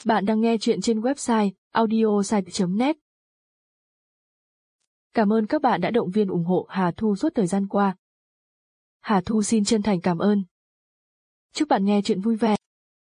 Bạn đang nghe chuyện trên website audiosite.net. Cảm ơn các bạn đã động viên ủng hộ Hà Thu suốt thời gian qua. Hà Thu xin chân thành cảm ơn. Chúc bạn nghe chuyện vui vẻ.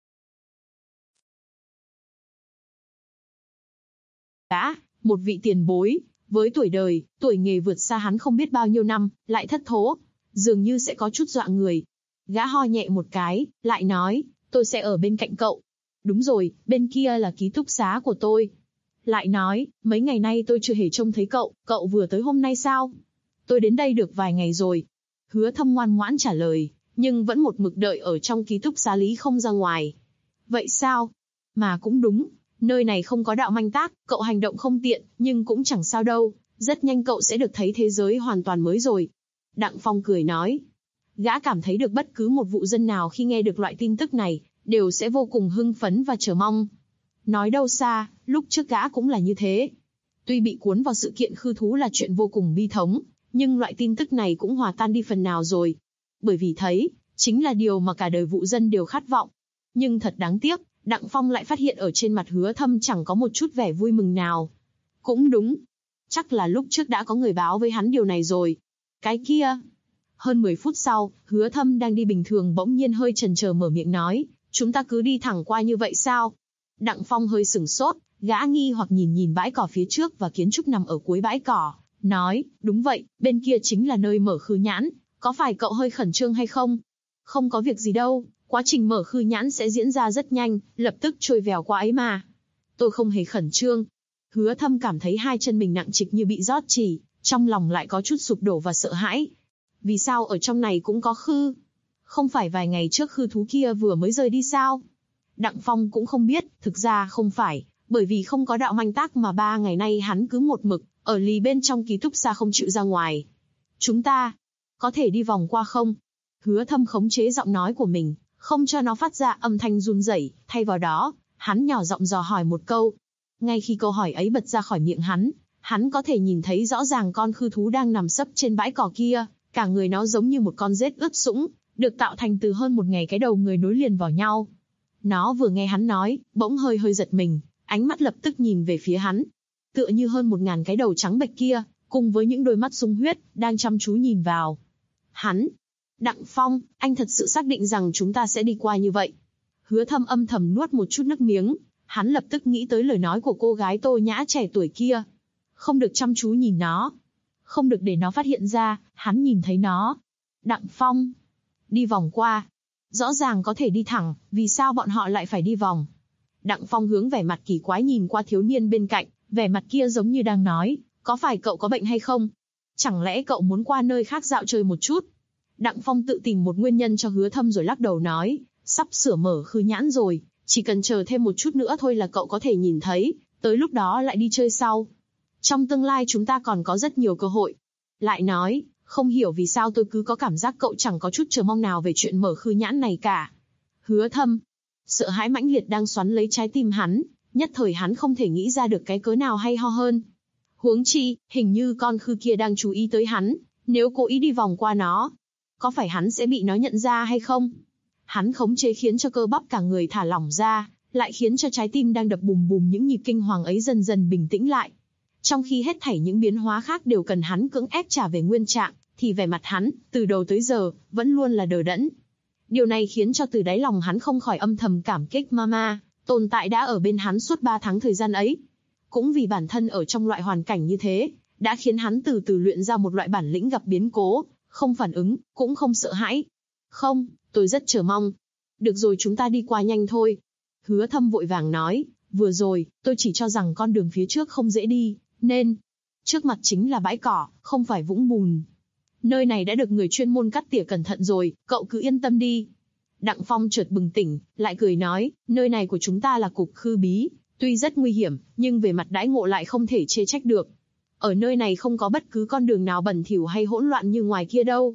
Gã, một vị tiền bối, với tuổi đời, tuổi nghề vượt xa hắn không biết bao nhiêu năm, lại thất thố, dường như sẽ có chút dọa người. Gã ho nhẹ một cái, lại nói, tôi sẽ ở bên cạnh cậu. Đúng rồi, bên kia là ký túc xá của tôi. Lại nói, mấy ngày nay tôi chưa hề trông thấy cậu vừa tới hôm nay sao? Tôi đến đây được vài ngày rồi. Hứa Thâm ngoan ngoãn trả lời, nhưng vẫn một mực đợi ở trong ký túc xá lý không ra ngoài. Vậy sao? Mà cũng đúng, nơi này không có đạo manh tác, cậu hành động không tiện, nhưng cũng chẳng sao đâu, rất nhanh cậu sẽ được thấy thế giới hoàn toàn mới rồi. Đặng Phong cười nói. Gã cảm thấy được bất cứ một vụ dân nào khi nghe được loại tin tức này, đều sẽ vô cùng hưng phấn và chờ mong. Nói đâu xa, lúc trước gã cũng là như thế. Tuy bị cuốn vào sự kiện khư thú là chuyện vô cùng bi thống, nhưng loại tin tức này cũng hòa tan đi phần nào rồi. Bởi vì thấy, chính là điều mà cả đời vụ dân đều khát vọng. Nhưng thật đáng tiếc, Đặng Phong lại phát hiện ở trên mặt Hứa Thâm chẳng có một chút vẻ vui mừng nào. Cũng đúng. Chắc là lúc trước đã có người báo với hắn điều này rồi. Cái kia. Hơn 10 phút sau, Hứa Thâm đang đi bình thường bỗng nhiên hơi chần chờ mở miệng nói, chúng ta cứ đi thẳng qua như vậy sao? Đặng Phong hơi sửng sốt, gã nghi hoặc nhìn bãi cỏ phía trước và kiến trúc nằm ở cuối bãi cỏ, nói, đúng vậy, bên kia chính là nơi mở khư nhãn, có phải cậu hơi khẩn trương hay không? Không có việc gì đâu, quá trình mở khư nhãn sẽ diễn ra rất nhanh, lập tức trôi vèo qua ấy mà. Tôi không hề khẩn trương. Hứa Thâm cảm thấy hai chân mình nặng trịch như bị rót chỉ, trong lòng lại có chút sụp đổ và sợ hãi. Vì sao ở trong này cũng có khư? Không phải vài ngày trước khư thú kia vừa mới rời đi sao? Đặng Phong cũng không biết, thực ra không phải, bởi vì không có đạo manh tác mà 3 ngày nay hắn cứ một mực, ở lì bên trong ký túc xá không chịu ra ngoài. Chúng ta, có thể đi vòng qua không? Hứa Thâm khống chế giọng nói của mình, không cho nó phát ra âm thanh run rẩy, thay vào đó, hắn nhỏ giọng dò hỏi một câu. Ngay khi câu hỏi ấy bật ra khỏi miệng hắn có thể nhìn thấy rõ ràng con khư thú đang nằm sấp trên bãi cỏ kia, cả người nó giống như một con rết ướt sũng, được tạo thành từ hơn một ngày cái đầu người nối liền vào nhau. Nó vừa nghe hắn nói, bỗng hơi giật mình, ánh mắt lập tức nhìn về phía hắn. Tựa như hơn 1000 cái đầu trắng bệch kia, cùng với những đôi mắt sung huyết, đang chăm chú nhìn vào. Hắn, Đặng Phong, anh thật sự xác định rằng chúng ta sẽ đi qua như vậy? Hứa Thâm âm thầm nuốt một chút nước miếng, hắn lập tức nghĩ tới lời nói của cô gái Tô Nhã trẻ tuổi kia. Không được chăm chú nhìn nó. Không được để nó phát hiện ra, hắn nhìn thấy nó. Đặng Phong, đi vòng qua. Rõ ràng có thể đi thẳng, vì sao bọn họ lại phải đi vòng? Đặng Phong hướng vẻ mặt kỳ quái nhìn qua thiếu niên bên cạnh, vẻ mặt kia giống như đang nói, có phải cậu có bệnh hay không? Chẳng lẽ cậu muốn qua nơi khác dạo chơi một chút? Đặng Phong tự tìm một nguyên nhân cho Hứa Thâm rồi lắc đầu nói, sắp sửa mở khư nhãn rồi, chỉ cần chờ thêm một chút nữa thôi là cậu có thể nhìn thấy, tới lúc đó lại đi chơi sau. Trong tương lai chúng ta còn có rất nhiều cơ hội. Lại nói, không hiểu vì sao tôi cứ có cảm giác cậu chẳng có chút chờ mong nào về chuyện mở khư nhãn này cả. Hứa Thâm, sợ hãi mãnh liệt đang xoắn lấy trái tim hắn, nhất thời hắn không thể nghĩ ra được cái cớ nào hay ho hơn. Huống chi, hình như con khư kia đang chú ý tới hắn, nếu cố ý đi vòng qua nó, có phải hắn sẽ bị nó nhận ra hay không? Hắn khống chế khiến cho cơ bắp cả người thả lỏng ra, lại khiến cho trái tim đang đập bùm bùm những nhịp kinh hoàng ấy dần dần bình tĩnh lại. Trong khi hết thảy những biến hóa khác đều cần hắn cưỡng ép trả về nguyên trạng, thì vẻ mặt hắn, từ đầu tới giờ, vẫn luôn là đờ đẫn. Điều này khiến cho từ đáy lòng hắn không khỏi âm thầm cảm kích Mama, tồn tại đã ở bên hắn suốt 3 tháng thời gian ấy. Cũng vì bản thân ở trong loại hoàn cảnh như thế, đã khiến hắn từ từ luyện ra một loại bản lĩnh gặp biến cố, không phản ứng, cũng không sợ hãi. Không, tôi rất chờ mong. Được rồi chúng ta đi qua nhanh thôi. Hứa Thâm vội vàng nói, vừa rồi, tôi chỉ cho rằng con đường phía trước không dễ đi, nên trước mặt chính là bãi cỏ, không phải vũng bùn. Nơi này đã được người chuyên môn cắt tỉa cẩn thận rồi, cậu cứ yên tâm đi. Đặng Phong chợt bừng tỉnh, lại cười nói, nơi này của chúng ta là cục khư bí, tuy rất nguy hiểm, nhưng về mặt đãi ngộ lại không thể chê trách được. Ở nơi này không có bất cứ con đường nào bẩn thỉu hay hỗn loạn như ngoài kia đâu.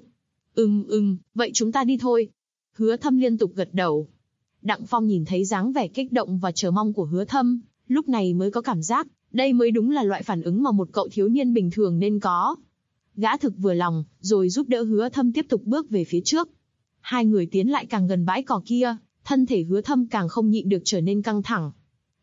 Vậy chúng ta đi thôi. Hứa Thâm liên tục gật đầu. Đặng Phong nhìn thấy dáng vẻ kích động và chờ mong của Hứa Thâm, lúc này mới có cảm giác, đây mới đúng là loại phản ứng mà một cậu thiếu niên bình thường nên có. Gã thực vừa lòng, rồi giúp đỡ Hứa Thâm tiếp tục bước về phía trước. Hai người tiến lại càng gần bãi cỏ kia, thân thể Hứa Thâm càng không nhịn được trở nên căng thẳng.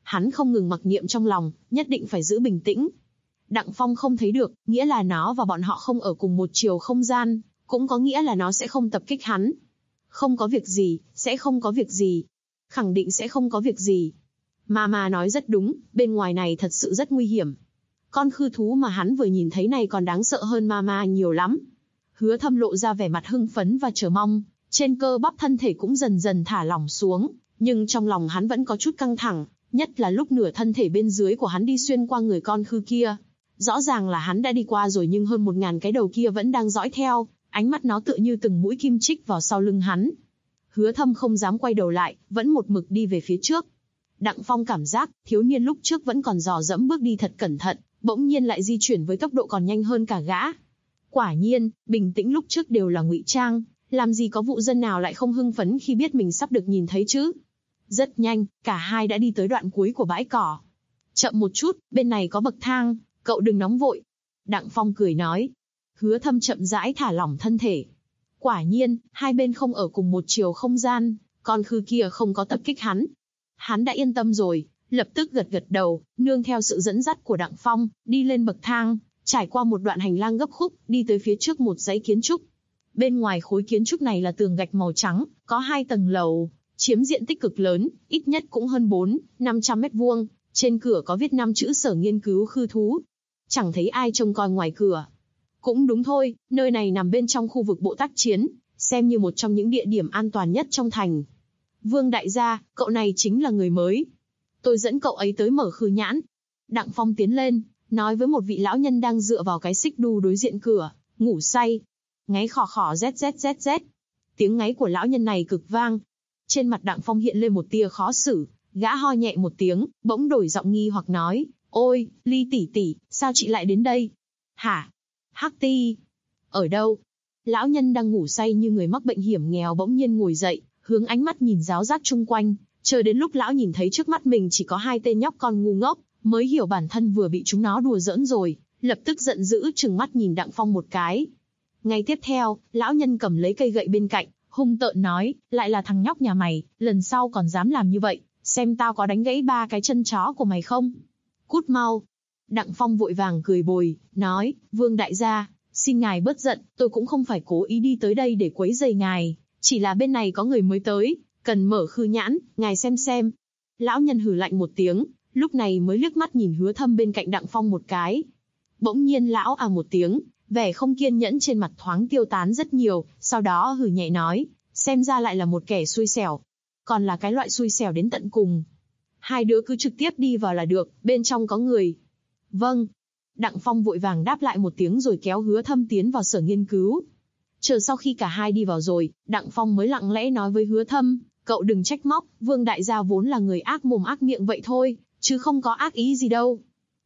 Hắn không ngừng mặc niệm trong lòng, nhất định phải giữ bình tĩnh. Đặng Phong không thấy được, nghĩa là nó và bọn họ không ở cùng một chiều không gian, cũng có nghĩa là nó sẽ không tập kích hắn. Không có việc gì, sẽ không có việc gì. Khẳng định sẽ không có việc gì. Mà nói rất đúng, bên ngoài này thật sự rất nguy hiểm. Con khư thú mà hắn vừa nhìn thấy này còn đáng sợ hơn ma nhiều lắm. Hứa Thâm lộ ra vẻ mặt hưng phấn và chờ mong, trên cơ bắp thân thể cũng dần dần thả lỏng xuống, nhưng trong lòng hắn vẫn có chút căng thẳng, nhất là lúc nửa thân thể bên dưới của hắn đi xuyên qua người con khư kia. Rõ ràng là hắn đã đi qua rồi nhưng hơn 1000 cái đầu kia vẫn đang dõi theo, ánh mắt nó tựa như từng mũi kim chích vào sau lưng hắn. Hứa Thâm không dám quay đầu lại, vẫn một mực đi về phía trước. Đặng Phong cảm giác, thiếu niên lúc trước vẫn còn dò dẫm bước đi thật cẩn thận, bỗng nhiên lại di chuyển với tốc độ còn nhanh hơn cả gã. Quả nhiên, bình tĩnh lúc trước đều là ngụy trang, làm gì có vụ dân nào lại không hưng phấn khi biết mình sắp được nhìn thấy chứ. Rất nhanh, cả hai đã đi tới đoạn cuối của bãi cỏ. Chậm một chút, bên này có bậc thang, cậu đừng nóng vội. Đặng Phong cười nói. Hứa Thâm chậm rãi thả lỏng thân thể. Quả nhiên, hai bên không ở cùng một chiều không gian, con khư kia không có tập kích hắn. Hắn đã yên tâm rồi, lập tức gật đầu, nương theo sự dẫn dắt của Đặng Phong, đi lên bậc thang, trải qua một đoạn hành lang gấp khúc, đi tới phía trước một dãy kiến trúc. Bên ngoài khối kiến trúc này là tường gạch màu trắng, có 2 tầng lầu, chiếm diện tích cực lớn, ít nhất cũng hơn 400-500 mét vuông. Trên cửa có viết 5 chữ Sở Nghiên cứu Khư Thú. Chẳng thấy ai trông coi ngoài cửa. Cũng đúng thôi, nơi này nằm bên trong khu vực bộ tác chiến, xem như một trong những địa điểm an toàn nhất trong thành. Vương đại gia, cậu này chính là người mới. Tôi dẫn cậu ấy tới mở khư nhãn. Đặng Phong tiến lên, nói với một vị lão nhân đang dựa vào cái xích đu đối diện cửa, ngủ say. Ngáy khò khò zzzz. Tiếng ngáy của lão nhân này cực vang. Trên mặt Đặng Phong hiện lên một tia khó xử, gã ho nhẹ một tiếng, bỗng đổi giọng nghi hoặc nói, ôi, Ly tỷ, sao chị lại đến đây? Hả? Hắc Ti? Ở đâu? Lão nhân đang ngủ say như người mắc bệnh hiểm nghèo bỗng nhiên ngồi dậy, hướng ánh mắt nhìn ráo rác chung quanh, chờ đến lúc lão nhìn thấy trước mắt mình chỉ có 2 tên nhóc con ngu ngốc, mới hiểu bản thân vừa bị chúng nó đùa giỡn rồi, lập tức giận dữ trừng mắt nhìn Đặng Phong một cái. Ngay tiếp theo, lão nhân cầm lấy cây gậy bên cạnh, hung tợn nói, lại là thằng nhóc nhà mày, lần sau còn dám làm như vậy, xem tao có đánh gãy 3 cái chân chó của mày không? Cút mau. Đặng Phong vội vàng cười bồi, nói, Vương đại gia, xin ngài bớt giận, tôi cũng không phải cố ý đi tới đây để quấy rầy ngài, chỉ là bên này có người mới tới, cần mở khư nhãn, ngài xem. Lão nhân hừ lạnh một tiếng, lúc này mới liếc mắt nhìn Hứa Thâm bên cạnh Đặng Phong một cái. Bỗng nhiên lão à một tiếng, vẻ không kiên nhẫn trên mặt thoáng tiêu tán rất nhiều, sau đó hừ nhẹ nói, xem ra lại là một kẻ xui xẻo. Còn là cái loại xui xẻo đến tận cùng. Hai đứa cứ trực tiếp đi vào là được, bên trong có người. Vâng. Đặng Phong vội vàng đáp lại một tiếng rồi kéo Hứa Thâm tiến vào sở nghiên cứu. Chờ sau khi cả hai đi vào rồi, Đặng Phong mới lặng lẽ nói với Hứa Thâm, cậu đừng trách móc, Vương đại gia vốn là người ác mồm ác miệng vậy thôi, chứ không có ác ý gì đâu.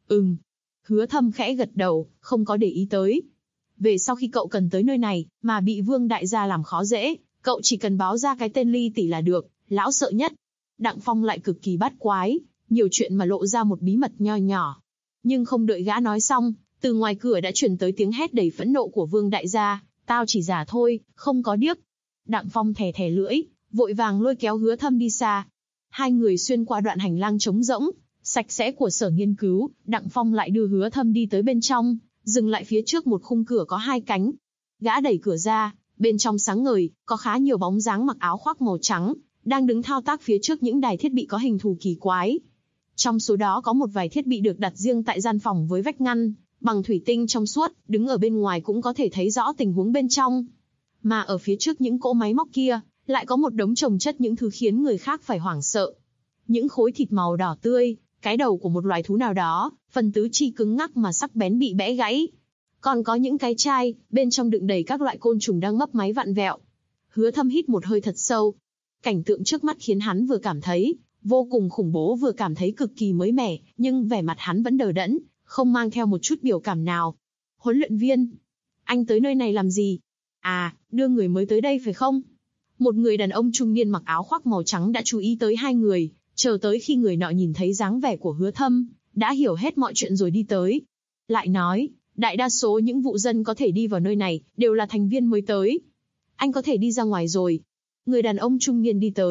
Hứa Thâm khẽ gật đầu, không có để ý tới. Về sau khi cậu cần tới nơi này, mà bị Vương đại gia làm khó dễ, cậu chỉ cần báo ra cái tên Ly tỷ là được, lão sợ nhất. Đặng Phong lại cực kỳ bát quái, nhiều chuyện mà lộ ra một bí mật nho nhỏ. Nhưng không đợi gã nói xong, từ ngoài cửa đã truyền tới tiếng hét đầy phẫn nộ của Vương đại gia, tao chỉ giả thôi, không có điếc. Đặng Phong thè lưỡi, vội vàng lôi kéo Hứa Thâm đi xa. Hai người xuyên qua đoạn hành lang trống rỗng, sạch sẽ của sở nghiên cứu, Đặng Phong lại đưa Hứa Thâm đi tới bên trong, dừng lại phía trước một khung cửa có 2 cánh. Gã đẩy cửa ra, bên trong sáng ngời, có khá nhiều bóng dáng mặc áo khoác màu trắng, đang đứng thao tác phía trước những đài thiết bị có hình thù kỳ quái. Trong số đó có một vài thiết bị được đặt riêng tại gian phòng với vách ngăn, bằng thủy tinh trong suốt, đứng ở bên ngoài cũng có thể thấy rõ tình huống bên trong. Mà ở phía trước những cỗ máy móc kia, lại có một đống chồng chất những thứ khiến người khác phải hoảng sợ. Những khối thịt màu đỏ tươi, cái đầu của một loài thú nào đó, phần tứ chi cứng ngắc mà sắc bén bị bẽ gãy. Còn có những cái chai, bên trong đựng đầy các loại côn trùng đang mấp máy vặn vẹo. Hứa Thâm hít một hơi thật sâu. Cảnh tượng trước mắt khiến hắn vừa cảm thấy vô cùng khủng bố vừa cảm thấy cực kỳ mới mẻ, nhưng vẻ mặt hắn vẫn đờ đẫn, không mang theo một chút biểu cảm nào. Huấn luyện viên, anh tới nơi này làm gì? À, đưa người mới tới đây phải không? Một người đàn ông trung niên mặc áo khoác màu trắng đã chú ý tới hai người, chờ tới khi người nọ nhìn thấy dáng vẻ của Hứa Thâm, đã hiểu hết mọi chuyện rồi đi tới. Lại nói, đại đa số những vụ dân có thể đi vào nơi này, đều là thành viên mới tới. Anh có thể đi ra ngoài rồi. Người đàn ông trung niên đi tới,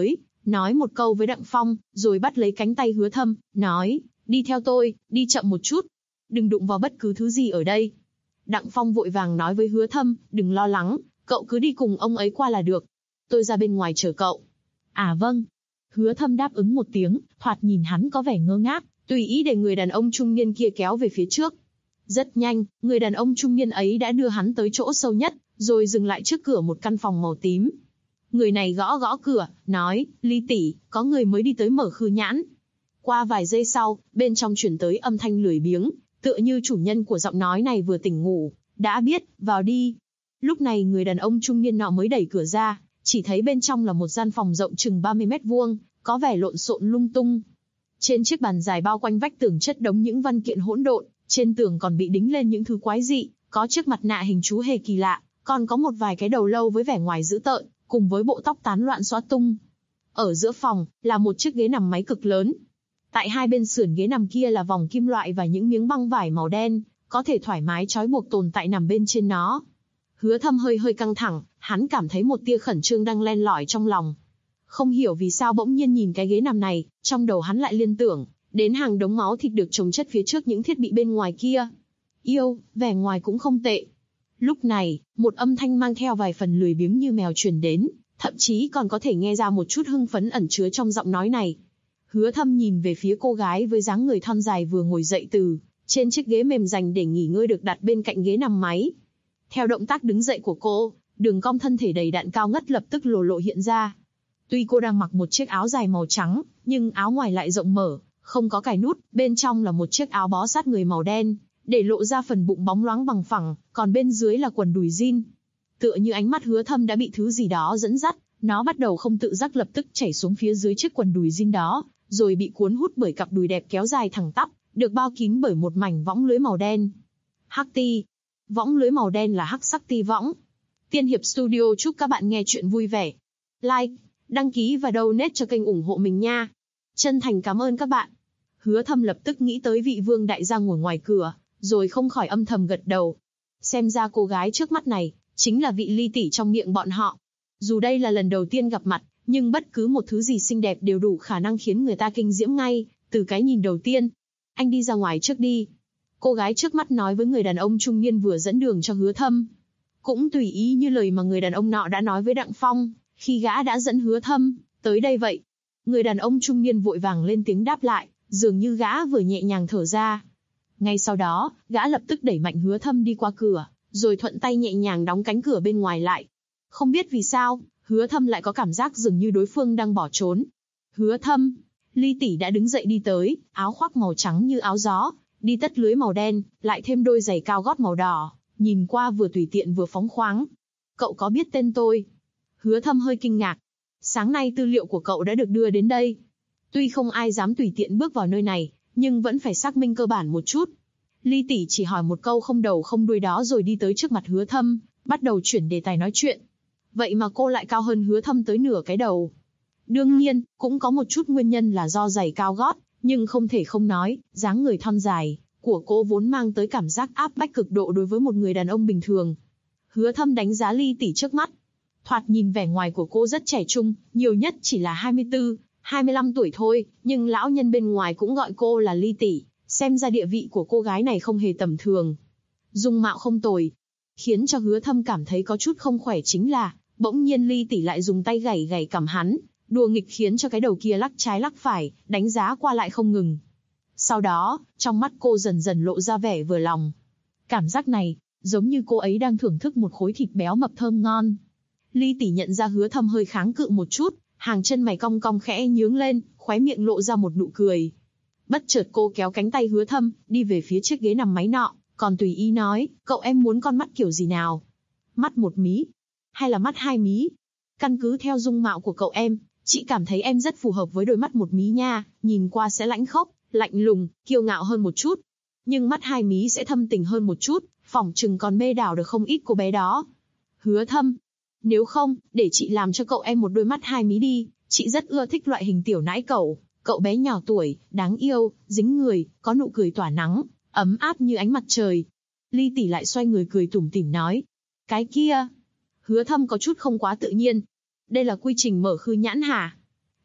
nói một câu với Đặng Phong, rồi bắt lấy cánh tay Hứa Thâm, nói, đi theo tôi, đi chậm một chút. Đừng đụng vào bất cứ thứ gì ở đây. Đặng Phong vội vàng nói với Hứa Thâm, đừng lo lắng, cậu cứ đi cùng ông ấy qua là được. Tôi ra bên ngoài chờ cậu. À vâng. Hứa Thâm đáp ứng một tiếng, thoạt nhìn hắn có vẻ ngơ ngác, tùy ý để người đàn ông trung niên kia kéo về phía trước. Rất nhanh, người đàn ông trung niên ấy đã đưa hắn tới chỗ sâu nhất, rồi dừng lại trước cửa một căn phòng màu tím. Người này gõ gõ cửa, nói, Ly tỷ, có người mới đi tới mở khư nhãn. Qua vài giây sau, bên trong chuyển tới âm thanh lười biếng, tựa như chủ nhân của giọng nói này vừa tỉnh ngủ. Đã biết, vào đi. Lúc này người đàn ông trung niên nọ mới đẩy cửa ra, chỉ thấy bên trong là một gian phòng rộng chừng 30 mét vuông, có vẻ lộn xộn lung tung. Trên chiếc bàn dài bao quanh vách tường chất đống những văn kiện hỗn độn, trên tường còn bị đính lên những thứ quái dị, có chiếc mặt nạ hình chú hề kỳ lạ, còn có một vài cái đầu lâu với vẻ ngoài dữ tợn, cùng với bộ tóc tán loạn xõa tung. Ở giữa phòng, là một chiếc ghế nằm máy cực lớn. Tại hai bên sườn ghế nằm kia là vòng kim loại và những miếng băng vải màu đen, có thể thoải mái trói buộc tồn tại nằm bên trên nó. Hứa Thâm hơi căng thẳng, hắn cảm thấy một tia khẩn trương đang len lỏi trong lòng. Không hiểu vì sao bỗng nhiên nhìn cái ghế nằm này, trong đầu hắn lại liên tưởng đến hàng đống máu thịt được chồng chất phía trước những thiết bị bên ngoài kia. Yêu, vẻ ngoài cũng không tệ. Lúc này, một âm thanh mang theo vài phần lười biếng như mèo truyền đến, thậm chí còn có thể nghe ra một chút hưng phấn ẩn chứa trong giọng nói này. Hứa Thâm nhìn về phía cô gái với dáng người thon dài vừa ngồi dậy từ trên chiếc ghế mềm dành để nghỉ ngơi được đặt bên cạnh ghế nằm máy. Theo động tác đứng dậy của cô, đường cong thân thể đầy đặn cao ngất lập tức lộ hiện ra. Tuy cô đang mặc một chiếc áo dài màu trắng, nhưng áo ngoài lại rộng mở, không có cài nút, bên trong là một chiếc áo bó sát người màu đen, để lộ ra phần bụng bóng loáng bằng phẳng, còn bên dưới là quần đùi jean. Tựa như ánh mắt Hứa Thâm đã bị thứ gì đó dẫn dắt, nó bắt đầu không tự giác lập tức chảy xuống phía dưới chiếc quần đùi jean đó, rồi bị cuốn hút bởi cặp đùi đẹp kéo dài thẳng tắp, được bao kín bởi một mảnh võng lưới màu đen. Hắc ti. Võng lưới màu đen là hắc sắc ti võng. Tiên Hiệp Studio chúc các bạn nghe chuyện vui vẻ. Like, đăng ký và donate cho kênh ủng hộ mình nha. Chân thành cảm ơn các bạn. Hứa Thâm lập tức nghĩ tới vị vương đại gia ngồi ngoài cửa, rồi không khỏi âm thầm gật đầu. Xem ra cô gái trước mắt này, chính là vị Ly tỷ trong miệng bọn họ. Dù đây là lần đầu tiên gặp mặt, nhưng bất cứ một thứ gì xinh đẹp đều đủ khả năng khiến người ta kinh diễm ngay, từ cái nhìn đầu tiên. Anh đi ra ngoài trước đi. Cô gái trước mắt nói với người đàn ông trung niên vừa dẫn đường cho Hứa Thâm. Cũng tùy ý như lời mà người đàn ông nọ đã nói với Đặng Phong, khi gã đã dẫn Hứa Thâm tới đây vậy. Người đàn ông trung niên vội vàng lên tiếng đáp lại, dường như gã vừa nhẹ nhàng thở ra. Ngay sau đó, gã lập tức đẩy mạnh Hứa Thâm đi qua cửa, rồi thuận tay nhẹ nhàng đóng cánh cửa bên ngoài lại. Không biết vì sao, Hứa Thâm lại có cảm giác dường như đối phương đang bỏ trốn. Hứa Thâm, Ly tỷ đã đứng dậy đi tới, áo khoác màu trắng như áo gió, đi tất lưới màu đen, lại thêm đôi giày cao gót màu đỏ, nhìn qua vừa tùy tiện vừa phóng khoáng. Cậu có biết tên tôi? Hứa Thâm hơi kinh ngạc. Sáng nay tư liệu của cậu đã được đưa đến đây. Tuy không ai dám tùy tiện bước vào nơi này, nhưng vẫn phải xác minh cơ bản một chút. Ly tỷ chỉ hỏi một câu không đầu không đuôi đó rồi đi tới trước mặt Hứa Thâm, bắt đầu chuyển đề tài nói chuyện. Vậy mà cô lại cao hơn Hứa Thâm tới nửa cái đầu. Đương nhiên, cũng có một chút nguyên nhân là do giày cao gót, nhưng không thể không nói, dáng người thon dài của cô vốn mang tới cảm giác áp bách cực độ đối với một người đàn ông bình thường. Hứa Thâm đánh giá Ly tỷ trước mắt. Thoạt nhìn vẻ ngoài của cô rất trẻ trung, nhiều nhất chỉ là 24, 25 tuổi thôi, nhưng lão nhân bên ngoài cũng gọi cô là Ly tỷ, xem ra địa vị của cô gái này không hề tầm thường. Dung mạo không tồi. Khiến cho Hứa Thâm cảm thấy có chút không khỏe chính là, bỗng nhiên Ly tỷ lại dùng tay gảy gảy cằm hắn, đùa nghịch khiến cho cái đầu kia lắc trái lắc phải, đánh giá qua lại không ngừng. Sau đó, trong mắt cô dần dần lộ ra vẻ vừa lòng. Cảm giác này, giống như cô ấy đang thưởng thức một khối thịt béo mập thơm ngon. Ly tỷ nhận ra Hứa Thâm hơi kháng cự một chút, hàng chân mày cong cong khẽ nhướng lên, khóe miệng lộ ra một nụ cười. Bất chợt cô kéo cánh tay Hứa Thâm, đi về phía chiếc ghế nằm máy nọ, còn tùy ý nói, cậu em muốn con mắt kiểu gì nào? Mắt một mí? Hay là mắt hai mí? Căn cứ theo dung mạo của cậu em, chị cảm thấy em rất phù hợp với đôi mắt một mí nha, nhìn qua sẽ lãnh khốc, lạnh lùng, kiêu ngạo hơn một chút. Nhưng mắt hai mí sẽ thâm tình hơn một chút, phỏng chừng còn mê đảo được không ít cô bé đó. Hứa Thâm, nếu không, để chị làm cho cậu em một đôi mắt hai mí đi, chị rất ưa thích loại hình tiểu nãi cẩu, cậu bé nhỏ tuổi, đáng yêu, dính người, có nụ cười tỏa nắng, ấm áp như ánh mặt trời. Ly tỷ lại xoay người cười tủm tỉm nói, cái kia. Hứa Thâm có chút không quá tự nhiên. Đây là quy trình mở khư nhãn hả?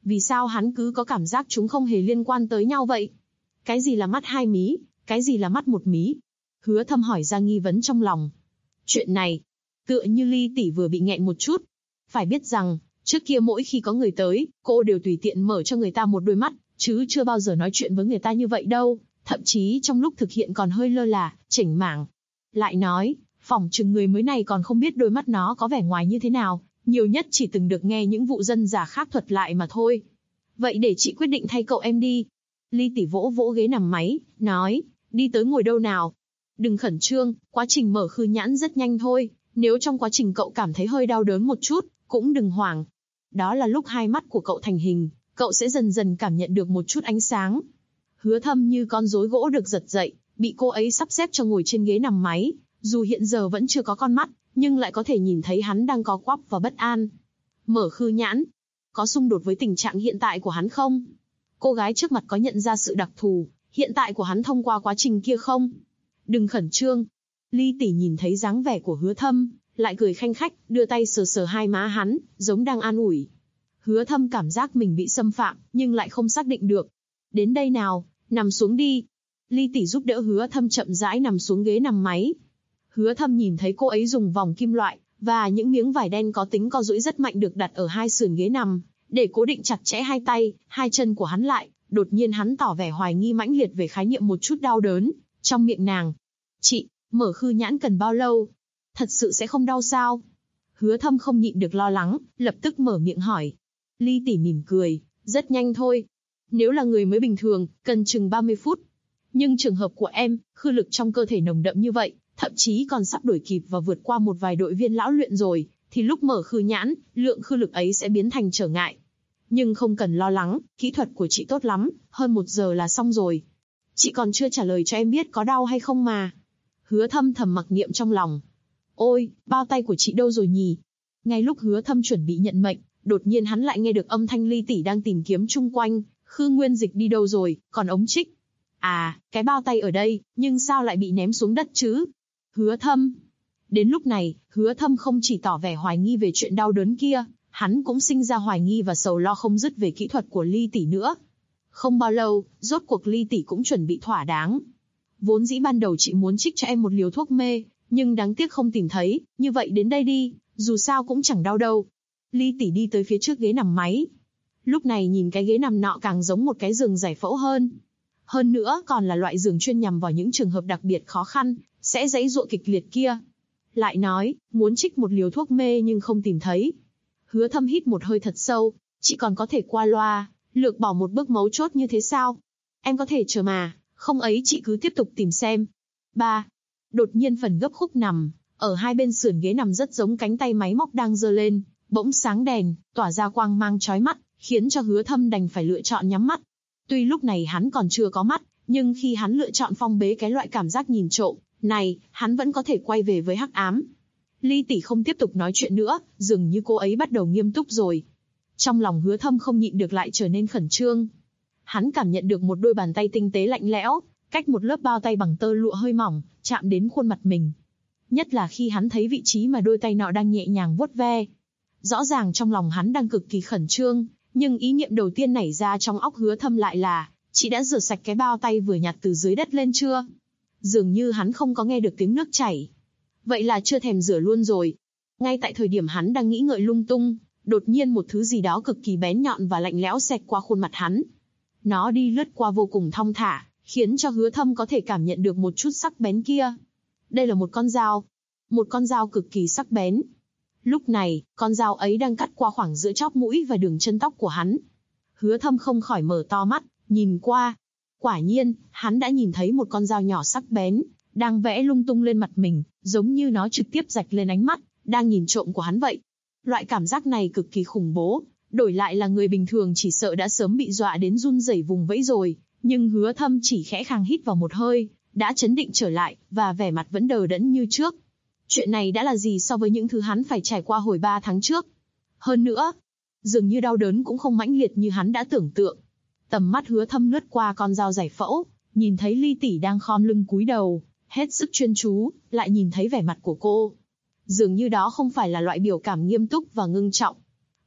Vì sao hắn cứ có cảm giác chúng không hề liên quan tới nhau vậy? Cái gì là mắt hai mí, cái gì là mắt một mí? Hứa Thâm hỏi ra nghi vấn trong lòng. Chuyện này, tựa như Ly tỷ vừa bị nghẹn một chút. Phải biết rằng, trước kia mỗi khi có người tới, cô đều tùy tiện mở cho người ta một đôi mắt, chứ chưa bao giờ nói chuyện với người ta như vậy đâu. Thậm chí trong lúc thực hiện còn hơi lơ là, chểnh mảng. Lại nói, phỏng chừng người mới này còn không biết đôi mắt nó có vẻ ngoài như thế nào, nhiều nhất chỉ từng được nghe những vụ dân giả khác thuật lại mà thôi. Vậy để chị quyết định thay cậu em đi. Ly tỷ vỗ vỗ ghế nằm máy, nói, đi tới ngồi đâu nào. Đừng khẩn trương, quá trình mở khư nhãn rất nhanh thôi, nếu trong quá trình cậu cảm thấy hơi đau đớn một chút, cũng đừng hoảng. Đó là lúc hai mắt của cậu thành hình, cậu sẽ dần dần cảm nhận được một chút ánh sáng. Hứa Thâm như con rối gỗ được giật dậy, bị cô ấy sắp xếp cho ngồi trên ghế nằm máy, dù hiện giờ vẫn chưa có con mắt, nhưng lại có thể nhìn thấy hắn đang co quắp và bất an. Mở khư nhãn, có xung đột với tình trạng hiện tại của hắn không? Cô gái trước mặt có nhận ra sự đặc thù, hiện tại của hắn thông qua quá trình kia không? Đừng khẩn trương. Ly tỷ nhìn thấy dáng vẻ của Hứa Thâm, lại cười khanh khách, đưa tay sờ sờ hai má hắn, giống đang an ủi. Hứa Thâm cảm giác mình bị xâm phạm, nhưng lại không xác định được. Đến đây nào, nằm xuống đi. Ly tỷ giúp đỡ Hứa Thâm chậm rãi nằm xuống ghế nằm máy. Hứa Thâm nhìn thấy cô ấy dùng vòng kim loại và những miếng vải đen có tính co duỗi rất mạnh được đặt ở hai sườn ghế nằm, để cố định chặt chẽ hai tay, hai chân của hắn lại. Đột nhiên hắn tỏ vẻ hoài nghi mãnh liệt về khái niệm một chút đau đớn trong miệng nàng. Chị, mở khư nhãn cần bao lâu? Thật sự sẽ không đau sao? Hứa Thâm không nhịn được lo lắng, lập tức mở miệng hỏi. Ly tỷ mỉm cười, rất nhanh thôi. Nếu là người mới bình thường, cần chừng 30 phút. Nhưng trường hợp của em, khư lực trong cơ thể nồng đậm như vậy, thậm chí còn sắp đuổi kịp và vượt qua một vài đội viên lão luyện rồi, thì lúc mở khư nhãn, lượng khư lực ấy sẽ biến thành trở ngại. Nhưng không cần lo lắng, kỹ thuật của chị tốt lắm, hơn 1 giờ là xong rồi. Chị còn chưa trả lời cho em biết có đau hay không mà. Hứa Thâm thầm mặc niệm trong lòng. Ôi, bao tay của chị đâu rồi nhỉ? Ngay lúc Hứa Thâm chuẩn bị nhận mệnh, đột nhiên hắn lại nghe được âm thanh Ly tỷ đang tìm kiếm chung quanh. Khư nguyên dịch đi đâu rồi, còn ống trích? À, cái bao tay ở đây, nhưng sao lại bị ném xuống đất chứ? Hứa Thâm. Đến lúc này, Hứa Thâm không chỉ tỏ vẻ hoài nghi về chuyện đau đớn kia, hắn cũng sinh ra hoài nghi và sầu lo không dứt về kỹ thuật của Ly tỷ nữa. Không bao lâu, rốt cuộc Ly tỷ cũng chuẩn bị thỏa đáng. Vốn dĩ ban đầu chị muốn trích cho em một liều thuốc mê, nhưng đáng tiếc không tìm thấy, như vậy đến đây đi, dù sao cũng chẳng đau đâu. Ly tỷ đi tới phía trước ghế nằm máy. Lúc này nhìn cái ghế nằm nọ càng giống một cái giường giải phẫu hơn. Hơn nữa còn là loại giường chuyên nhằm vào những trường hợp đặc biệt khó khăn, sẽ giãy giụa kịch liệt kia. Lại nói, muốn trích một liều thuốc mê nhưng không tìm thấy. Hứa Thâm hít một hơi thật sâu, chị còn có thể qua loa, lược bỏ một bước mấu chốt như thế sao? Em có thể chờ mà, không ấy chị cứ tiếp tục tìm xem. 3. Đột nhiên phần gấp khúc nằm, ở hai bên sườn ghế nằm rất giống cánh tay máy móc đang giơ lên, bỗng sáng đèn, tỏa ra quang mang chói mắt, khiến cho Hứa Thâm đành phải lựa chọn nhắm mắt. Tuy lúc này hắn còn chưa có mắt, nhưng khi hắn lựa chọn phong bế cái loại cảm giác nhìn trộm này, hắn vẫn có thể quay về với hắc ám. Ly tỷ không tiếp tục nói chuyện nữa, dường như cô ấy bắt đầu nghiêm túc rồi. Trong lòng Hứa Thâm không nhịn được lại trở nên khẩn trương. Hắn cảm nhận được một đôi bàn tay tinh tế lạnh lẽo, cách một lớp bao tay bằng tơ lụa hơi mỏng, chạm đến khuôn mặt mình. Nhất là khi hắn thấy vị trí mà đôi tay nọ đang nhẹ nhàng vuốt ve. Rõ ràng trong lòng hắn đang cực kỳ khẩn trương, nhưng ý niệm đầu tiên nảy ra trong óc Hứa Thâm lại là, chị đã rửa sạch cái bao tay vừa nhặt từ dưới đất lên chưa? Dường như hắn không có nghe được tiếng nước chảy. Vậy là chưa thèm rửa luôn rồi. Ngay tại thời điểm hắn đang nghĩ ngợi lung tung, đột nhiên một thứ gì đó cực kỳ bén nhọn và lạnh lẽo xẹt qua khuôn mặt hắn. Nó đi lướt qua vô cùng thong thả, khiến cho Hứa Thâm có thể cảm nhận được một chút sắc bén kia. Đây là một con dao. Một con dao cực kỳ sắc bén. Lúc này, con dao ấy đang cắt qua khoảng giữa chóp mũi và đường chân tóc của hắn. Hứa Thâm không khỏi mở to mắt, nhìn qua. Quả nhiên, hắn đã nhìn thấy một con dao nhỏ sắc bén, đang vẽ lung tung lên mặt mình, giống như nó trực tiếp rạch lên ánh mắt, đang nhìn trộm của hắn vậy. Loại cảm giác này cực kỳ khủng bố, đổi lại là người bình thường chỉ sợ đã sớm bị dọa đến run rẩy vùng vẫy rồi, nhưng Hứa Thâm chỉ khẽ khàng hít vào một hơi, đã chấn định trở lại, và vẻ mặt vẫn đờ đẫn như trước. Chuyện này đã là gì so với những thứ hắn phải trải qua hồi 3 tháng trước? Hơn nữa, dường như đau đớn cũng không mãnh liệt như hắn đã tưởng tượng. Tầm mắt Hứa Thâm lướt qua con dao giải phẫu, nhìn thấy Ly tỷ đang khom lưng cúi đầu, hết sức chuyên chú, lại nhìn thấy vẻ mặt của cô. Dường như đó không phải là loại biểu cảm nghiêm túc và ngưng trọng.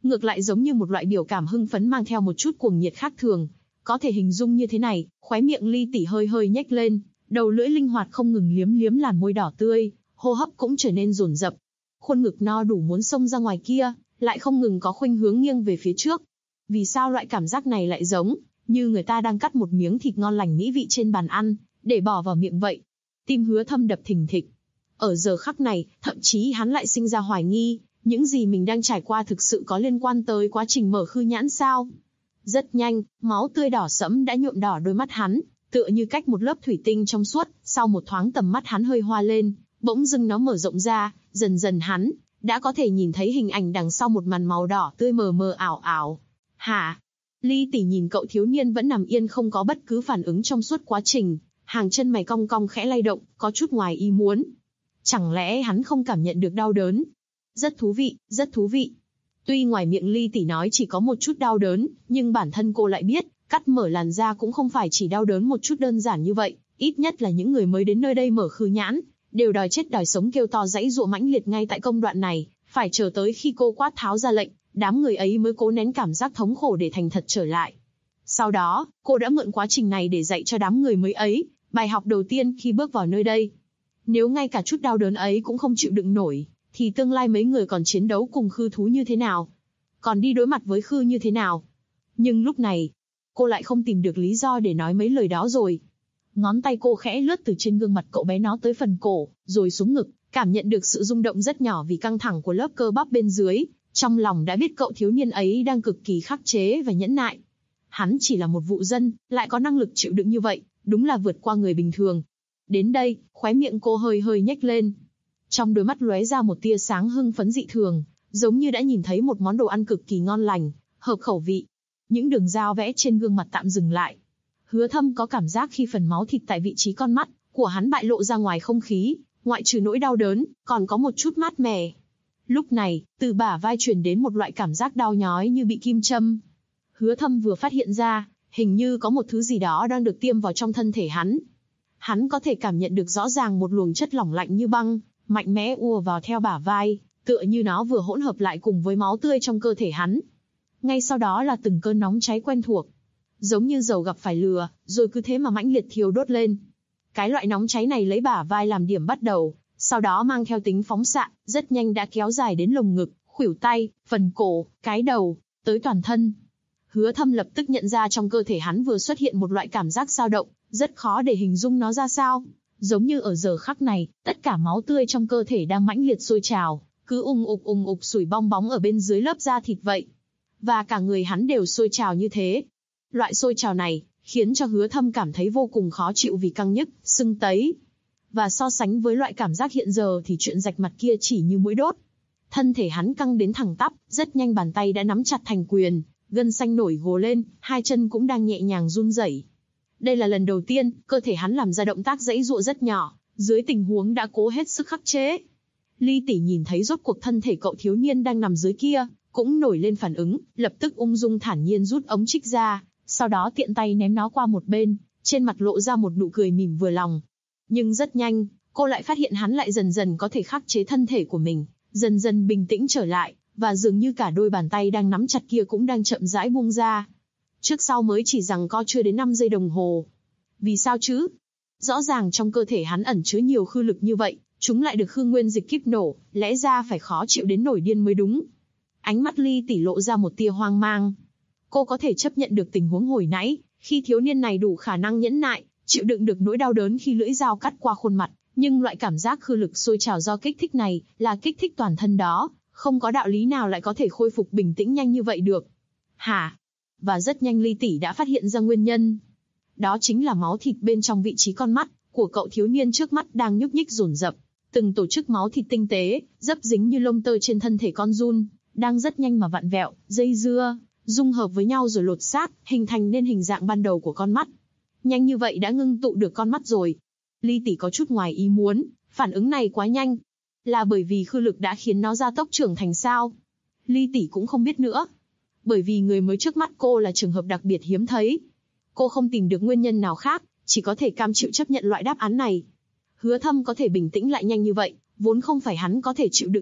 ngược lại giống như một loại biểu cảm hưng phấn mang theo một chút cuồng nhiệt khác thường. Có thể hình dung như thế này, khóe miệng Ly Tỷ hơi hơi nhếch lên, đầu lưỡi linh hoạt không ngừng liếm liếm làn môi đỏ tươi, hô hấp cũng trở nên dồn dập. Khuôn ngực no đủ muốn xông ra ngoài kia, lại không ngừng có khuynh hướng nghiêng về phía trước. Vì sao loại cảm giác này lại giống như người ta đang cắt một miếng thịt ngon lành mỹ vị trên bàn ăn, để bỏ vào miệng vậy? Tim Hứa Thâm đập thình thịch. Ở giờ khắc này, thậm chí hắn lại sinh ra hoài nghi, những gì mình đang trải qua thực sự có liên quan tới quá trình mở khư nhãn sao? Rất nhanh, máu tươi đỏ sẫm đã nhuộm đỏ đôi mắt hắn, tựa như cách một lớp thủy tinh trong suốt. Sau một thoáng tầm mắt hắn hơi hoa lên, bỗng dưng nó mở rộng ra, dần dần hắn đã có thể nhìn thấy hình ảnh đằng sau một màn màu đỏ tươi mờ mờ ảo ảo. Hả? Ly Tỷ nhìn cậu thiếu niên vẫn nằm yên không có bất cứ phản ứng trong suốt quá trình, hàng chân mày cong cong khẽ lay động, có chút ngoài ý muốn. Chẳng lẽ hắn không cảm nhận được đau đớn? Rất thú vị, rất thú vị. Tuy ngoài miệng Ly Tỷ nói chỉ có một chút đau đớn, nhưng bản thân cô lại biết, cắt mở làn da cũng không phải chỉ đau đớn một chút đơn giản như vậy. Ít nhất là những người mới đến nơi đây mở khư nhãn, đều đòi chết đòi sống kêu to giãy giụa mãnh liệt ngay tại công đoạn này, phải chờ tới khi cô quát tháo ra lệnh, đám người ấy mới cố nén cảm giác thống khổ để thành thật trở lại. Sau đó, cô đã mượn quá trình này để dạy cho đám người mới ấy, bài học đầu tiên khi bước vào nơi đây. Nếu ngay cả chút đau đớn ấy cũng không chịu đựng nổi, thì tương lai mấy người còn chiến đấu cùng khư thú như thế nào? Còn đi đối mặt với khư như thế nào? Nhưng lúc này, cô lại không tìm được lý do để nói mấy lời đó rồi. Ngón tay cô khẽ lướt từ trên gương mặt cậu bé nó tới phần cổ, rồi xuống ngực, cảm nhận được sự rung động rất nhỏ vì căng thẳng của lớp cơ bắp bên dưới. Trong lòng đã biết cậu thiếu niên ấy đang cực kỳ khắc chế và nhẫn nại. Hắn chỉ là một vụ dân, lại có năng lực chịu đựng như vậy, đúng là vượt qua người bình thường. Đến đây, khóe miệng cô hơi hơi nhếch lên. Trong đôi mắt lóe ra một tia sáng hưng phấn dị thường, giống như đã nhìn thấy một món đồ ăn cực kỳ ngon lành, hợp khẩu vị. Những đường dao vẽ trên gương mặt tạm dừng lại. Hứa Thâm có cảm giác khi phần máu thịt tại vị trí con mắt của hắn bại lộ ra ngoài không khí, ngoại trừ nỗi đau đớn, còn có một chút mát mẻ. Lúc này, từ bả vai truyền đến một loại cảm giác đau nhói như bị kim châm. Hứa Thâm vừa phát hiện ra, hình như có một thứ gì đó đang được tiêm vào trong thân thể hắn. Hắn có thể cảm nhận được rõ ràng một luồng chất lỏng lạnh như băng, mạnh mẽ ùa vào theo bả vai, tựa như nó vừa hỗn hợp lại cùng với máu tươi trong cơ thể hắn. Ngay sau đó là từng cơn nóng cháy quen thuộc, giống như dầu gặp phải lửa, rồi cứ thế mà mãnh liệt thiêu đốt lên. Cái loại nóng cháy này lấy bả vai làm điểm bắt đầu, sau đó mang theo tính phóng xạ, rất nhanh đã kéo dài đến lồng ngực, khuỷu tay, phần cổ, cái đầu, tới toàn thân. Hứa Thâm lập tức nhận ra trong cơ thể hắn vừa xuất hiện một loại cảm giác dao động, rất khó để hình dung nó ra sao. Giống như ở giờ khắc này, tất cả máu tươi trong cơ thể đang mãnh liệt sôi trào, cứ ung ục sủi bong bóng ở bên dưới lớp da thịt vậy. Và cả người hắn đều sôi trào như thế. Loại sôi trào này, khiến cho Hứa Thâm cảm thấy vô cùng khó chịu vì căng nhức, sưng tấy. Và so sánh với loại cảm giác hiện giờ thì chuyện rạch mặt kia chỉ như mũi đốt. Thân thể hắn căng đến thẳng tắp, rất nhanh bàn tay đã nắm chặt thành quyền, gân xanh nổi gồ lên, hai chân cũng đang nhẹ nhàng run rẩy. Đây là lần đầu tiên, cơ thể hắn làm ra động tác giãy giụa rất nhỏ, dưới tình huống đã cố hết sức khắc chế. Ly Tỷ nhìn thấy rốt cuộc thân thể cậu thiếu niên đang nằm dưới kia, cũng nổi lên phản ứng, lập tức ung dung thản nhiên rút ống trích ra, sau đó tiện tay ném nó qua một bên, trên mặt lộ ra một nụ cười mỉm vừa lòng. Nhưng rất nhanh, cô lại phát hiện hắn lại dần dần có thể khắc chế thân thể của mình, dần dần bình tĩnh trở lại, và dường như cả đôi bàn tay đang nắm chặt kia cũng đang chậm rãi buông ra. Trước sau mới chỉ giằng co chưa đến 5 giây đồng hồ. Vì sao chứ? Rõ ràng trong cơ thể hắn ẩn chứa nhiều khư lực như vậy, chúng lại được khư nguyên dịch kíp nổ, lẽ ra phải khó chịu đến nổi điên mới đúng. Ánh mắt Ly Tỷ lộ ra một tia hoang mang. Cô có thể chấp nhận được tình huống hồi nãy, khi thiếu niên này đủ khả năng nhẫn nại, chịu đựng được nỗi đau đớn khi lưỡi dao cắt qua khuôn mặt, nhưng loại cảm giác khư lực sôi trào do kích thích này, là kích thích toàn thân đó, không có đạo lý nào lại có thể khôi phục bình tĩnh nhanh như vậy được. Hả? Và rất nhanh Ly Tỷ đã phát hiện ra nguyên nhân. Đó chính là máu thịt bên trong vị trí con mắt của cậu thiếu niên trước mắt đang nhúc nhích dồn dập, từng tổ chức máu thịt tinh tế, dấp dính như lông tơ trên thân thể con giun, đang rất nhanh mà vặn vẹo, dây dưa, dung hợp với nhau rồi lột xác, hình thành nên hình dạng ban đầu của con mắt. Nhanh như vậy đã ngưng tụ được con mắt rồi. Ly Tỷ có chút ngoài ý muốn, phản ứng này quá nhanh. Là bởi vì khư lực đã khiến nó gia tốc trưởng thành sao? Ly Tỷ cũng không biết nữa. Bởi vì người mới trước mắt cô là trường hợp đặc biệt hiếm thấy. Cô không tìm được nguyên nhân nào khác, chỉ có thể cam chịu chấp nhận loại đáp án này. Hứa Thâm có thể bình tĩnh lại nhanh như vậy, vốn không phải hắn có thể chịu đựng được,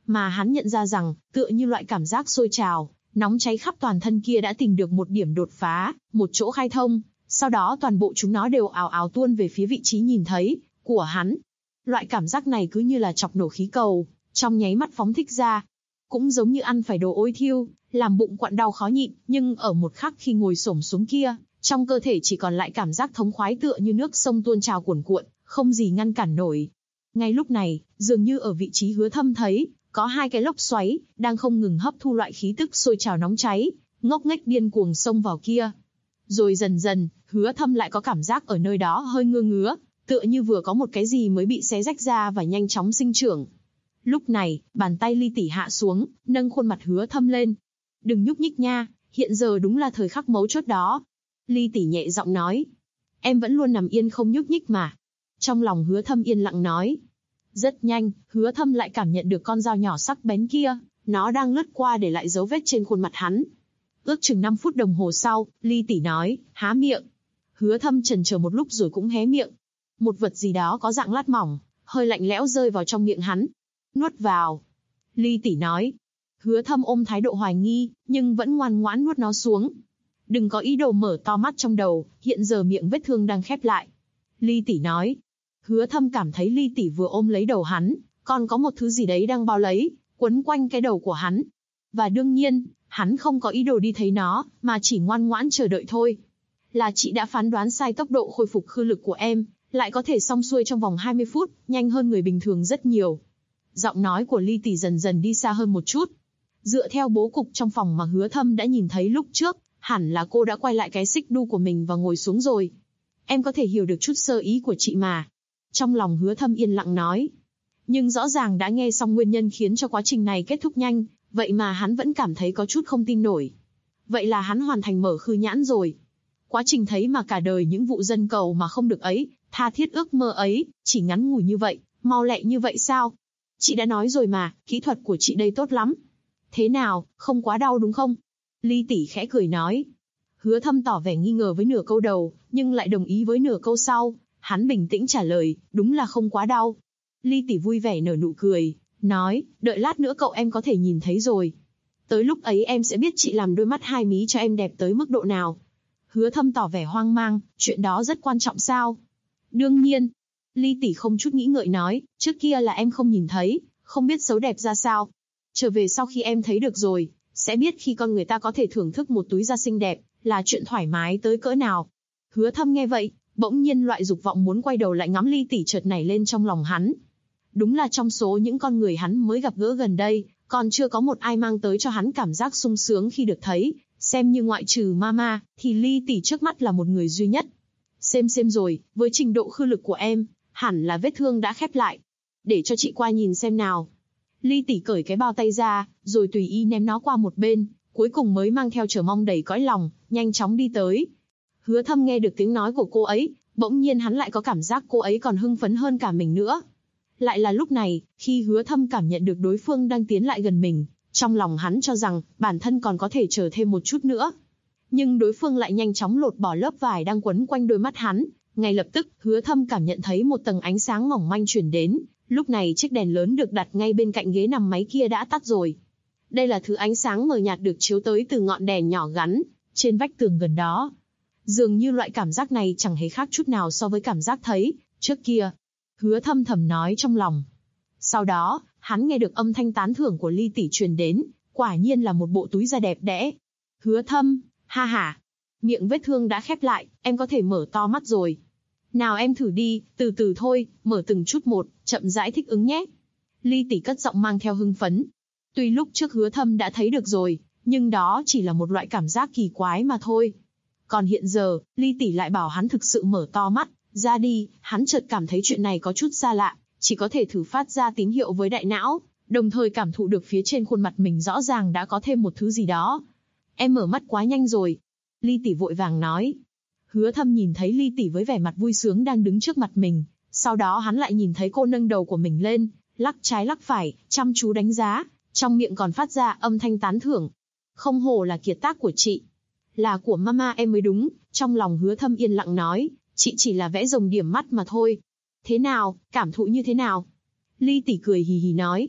Mà hắn nhận ra rằng, tựa như loại cảm giác sôi trào, nóng cháy khắp toàn thân kia đã tìm được một điểm đột phá, một chỗ khai thông, sau đó toàn bộ chúng nó đều ào ào tuôn về phía vị trí nhìn thấy của hắn. Loại cảm giác này cứ như là chọc nổ khí cầu, trong nháy mắt phóng thích ra. Cũng giống như ăn phải đồ ôi thiêu, làm bụng quặn đau khó nhịn, nhưng ở một khắc khi ngồi xổm xuống kia, trong cơ thể chỉ còn lại cảm giác thống khoái tựa như nước sông tuôn trào cuồn cuộn, không gì ngăn cản nổi. Ngay lúc này, dường như ở vị trí Hứa Thâm thấy, có hai cái lốc xoáy, đang không ngừng hấp thu loại khí tức sôi trào nóng cháy, ngốc nghếch điên cuồng xông vào kia. Rồi dần dần, Hứa Thâm lại có cảm giác ở nơi đó hơi ngứa ngứa, tựa như vừa có một cái gì mới bị xé rách ra và nhanh chóng sinh trưởng. Lúc này, bàn tay Ly Tỷ hạ xuống, nâng khuôn mặt Hứa Thâm lên. Đừng nhúc nhích nha, hiện giờ đúng là thời khắc mấu chốt đó. Ly Tỷ nhẹ giọng nói. Em vẫn luôn nằm yên không nhúc nhích mà. Trong lòng Hứa Thâm yên lặng nói. Rất nhanh, Hứa Thâm lại cảm nhận được con dao nhỏ sắc bén kia, nó đang lướt qua để lại dấu vết trên khuôn mặt hắn. Ước chừng 5 phút đồng hồ sau, Ly Tỷ nói, há miệng. Hứa Thâm chần chờ một lúc rồi cũng hé miệng. Một vật gì đó có dạng lát mỏng, hơi lạnh lẽo rơi vào trong miệng hắn. Nuốt vào. Ly Tỷ nói. Hứa Thâm ôm thái độ hoài nghi, nhưng vẫn ngoan ngoãn nuốt nó xuống. Đừng có ý đồ mở to mắt trong đầu, hiện giờ miệng vết thương đang khép lại. Ly Tỷ nói. Hứa Thâm cảm thấy Ly Tỷ vừa ôm lấy đầu hắn, còn có một thứ gì đấy đang bao lấy, quấn quanh cái đầu của hắn. Và đương nhiên, hắn không có ý đồ đi thấy nó, mà chỉ ngoan ngoãn chờ đợi thôi. Là chị đã phán đoán sai tốc độ khôi phục khư lực của em, lại có thể xong xuôi trong vòng 20 phút, nhanh hơn người bình thường rất nhiều. Giọng nói của Ly Tỷ dần dần đi xa hơn một chút. Dựa theo bố cục trong phòng mà Hứa Thâm đã nhìn thấy lúc trước, hẳn là cô đã quay lại cái xích đu của mình và ngồi xuống rồi. Em có thể hiểu được chút sơ ý của chị mà. Trong lòng Hứa Thâm yên lặng nói. Nhưng rõ ràng đã nghe xong nguyên nhân khiến cho quá trình này kết thúc nhanh, vậy mà hắn vẫn cảm thấy có chút không tin nổi. Vậy là hắn hoàn thành mở khư nhãn rồi. Quá trình thấy mà cả đời những vụ dân cầu mà không được ấy, tha thiết ước mơ ấy, chỉ ngắn ngủi như vậy, mau lẹ như vậy sao? Chị đã nói rồi mà, kỹ thuật của chị đây tốt lắm. Thế nào, không quá đau đúng không? Ly Tỷ khẽ cười nói. Hứa Thâm tỏ vẻ nghi ngờ với nửa câu đầu, nhưng lại đồng ý với nửa câu sau. Hắn bình tĩnh trả lời, đúng là không quá đau. Ly Tỷ vui vẻ nở nụ cười, nói, đợi lát nữa cậu em có thể nhìn thấy rồi. Tới lúc ấy em sẽ biết chị làm đôi mắt hai mí cho em đẹp tới mức độ nào. Hứa Thâm tỏ vẻ hoang mang, chuyện đó rất quan trọng sao? Đương nhiên. Ly Tỷ không chút nghĩ ngợi nói, trước kia là em không nhìn thấy, không biết xấu đẹp ra sao. Trở về sau khi em thấy được rồi, sẽ biết khi con người ta có thể thưởng thức một túi da xinh đẹp, là chuyện thoải mái tới cỡ nào. Hứa Thâm nghe vậy, bỗng nhiên loại dục vọng muốn quay đầu lại ngắm Ly Tỷ chợt nảy lên trong lòng hắn. Đúng là trong số những con người hắn mới gặp gỡ gần đây, còn chưa có một ai mang tới cho hắn cảm giác sung sướng khi được thấy, xem như ngoại trừ Mama, thì Ly Tỷ trước mắt là một người duy nhất. Xem rồi, với trình độ khư lực của em, hẳn là vết thương đã khép lại. Để cho chị qua nhìn xem nào. Ly Tỷ cởi cái bao tay ra, rồi tùy ý ném nó qua một bên, cuối cùng mới mang theo chờ mong đầy cõi lòng, nhanh chóng đi tới. Hứa Thâm nghe được tiếng nói của cô ấy, bỗng nhiên hắn lại có cảm giác cô ấy còn hưng phấn hơn cả mình nữa. Lại là lúc này, khi Hứa Thâm cảm nhận được đối phương đang tiến lại gần mình, trong lòng hắn cho rằng bản thân còn có thể chờ thêm một chút nữa. Nhưng đối phương lại nhanh chóng lột bỏ lớp vải đang quấn quanh đôi mắt hắn. Ngay lập tức, Hứa Thâm cảm nhận thấy một tầng ánh sáng mỏng manh truyền đến. Lúc này chiếc đèn lớn được đặt ngay bên cạnh ghế nằm máy kia đã tắt rồi. Đây là thứ ánh sáng mờ nhạt được chiếu tới từ ngọn đèn nhỏ gắn trên vách tường gần đó. Dường như loại cảm giác này chẳng hề khác chút nào so với cảm giác thấy trước kia. Hứa Thâm thầm nói trong lòng. Sau đó, hắn nghe được âm thanh tán thưởng của Ly Tỷ truyền đến, quả nhiên là một bộ túi da đẹp đẽ. Hứa Thâm, ha ha, miệng vết thương đã khép lại, em có thể mở to mắt rồi. Nào em thử đi, từ từ thôi, mở từng chút một, chậm rãi thích ứng nhé. Ly Tỷ cất giọng mang theo hưng phấn. Tuy lúc trước Hứa Thâm đã thấy được rồi, nhưng đó chỉ là một loại cảm giác kỳ quái mà thôi. Còn hiện giờ, Ly Tỷ lại bảo hắn thực sự mở to mắt ra đi, hắn chợt cảm thấy chuyện này có chút xa lạ, chỉ có thể thử phát ra tín hiệu với đại não, đồng thời cảm thụ được phía trên khuôn mặt mình rõ ràng đã có thêm một thứ gì đó. Em mở mắt quá nhanh rồi. Ly Tỷ vội vàng nói. Hứa Thâm nhìn thấy Ly Tỷ với vẻ mặt vui sướng đang đứng trước mặt mình, sau đó hắn lại nhìn thấy cô nâng đầu của mình lên, lắc trái lắc phải, chăm chú đánh giá, trong miệng còn phát ra âm thanh tán thưởng. Không hổ là kiệt tác của chị. Là của Mama em mới đúng, trong lòng Hứa Thâm yên lặng nói, chị chỉ là vẽ rồng điểm mắt mà thôi. Thế nào, cảm thụ như thế nào? Ly Tỷ cười hì hì nói.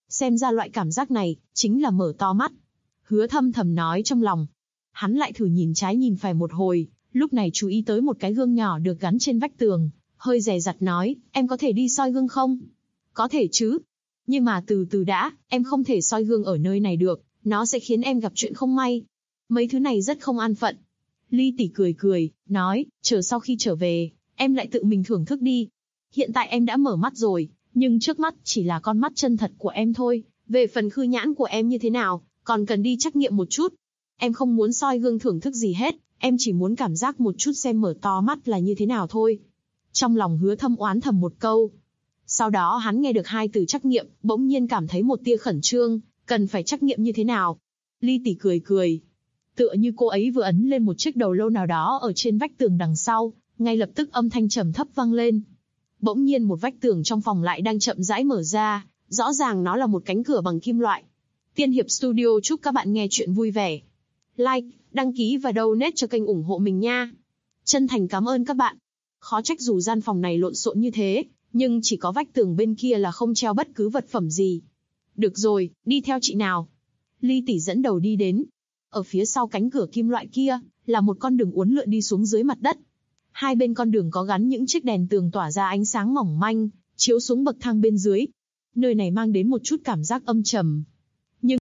Xem ra loại cảm giác này, chính là mở to mắt. Hứa Thâm thầm nói trong lòng. Hắn lại thử nhìn trái nhìn phải một hồi, lúc này chú ý tới một cái gương nhỏ được gắn trên vách tường, hơi dè dặt nói, em có thể đi soi gương không? Có thể chứ. Nhưng mà từ từ đã, em không thể soi gương ở nơi này được, nó sẽ khiến em gặp chuyện không may. Mấy thứ này rất không an phận. Ly tỷ cười cười, nói, chờ sau khi trở về, em lại tự mình thưởng thức đi. Hiện tại em đã mở mắt rồi, nhưng trước mắt chỉ là con mắt chân thật của em thôi. Về phần khư nhãn của em như thế nào, còn cần đi trắc nghiệm một chút. Em không muốn soi gương thưởng thức gì hết, em chỉ muốn cảm giác một chút xem mở to mắt là như thế nào thôi. Trong lòng Hứa Thâm oán thầm một câu. Sau đó hắn nghe được 2 từ trắc nghiệm, bỗng nhiên cảm thấy một tia khẩn trương, cần phải trắc nghiệm như thế nào. Ly tỷ cười cười. Tựa như cô ấy vừa ấn lên một chiếc đầu lâu nào đó ở trên vách tường đằng sau, ngay lập tức âm thanh trầm thấp vang lên. Bỗng nhiên một vách tường trong phòng lại đang chậm rãi mở ra, rõ ràng nó là một cánh cửa bằng kim loại. Tiên Hiệp Studio chúc các bạn nghe chuyện vui vẻ. Like, đăng ký và donate cho kênh ủng hộ mình nha. Chân thành cảm ơn các bạn. Khó trách dù gian phòng này lộn xộn như thế, nhưng chỉ có vách tường bên kia là không treo bất cứ vật phẩm gì. Được rồi, đi theo chị nào. Ly tỷ dẫn đầu đi đến. Ở phía sau cánh cửa kim loại kia, là một con đường uốn lượn đi xuống dưới mặt đất. Hai bên con đường có gắn những chiếc đèn tường tỏa ra ánh sáng mỏng manh, chiếu xuống bậc thang bên dưới. Nơi này mang đến một chút cảm giác âm trầm. Nhưng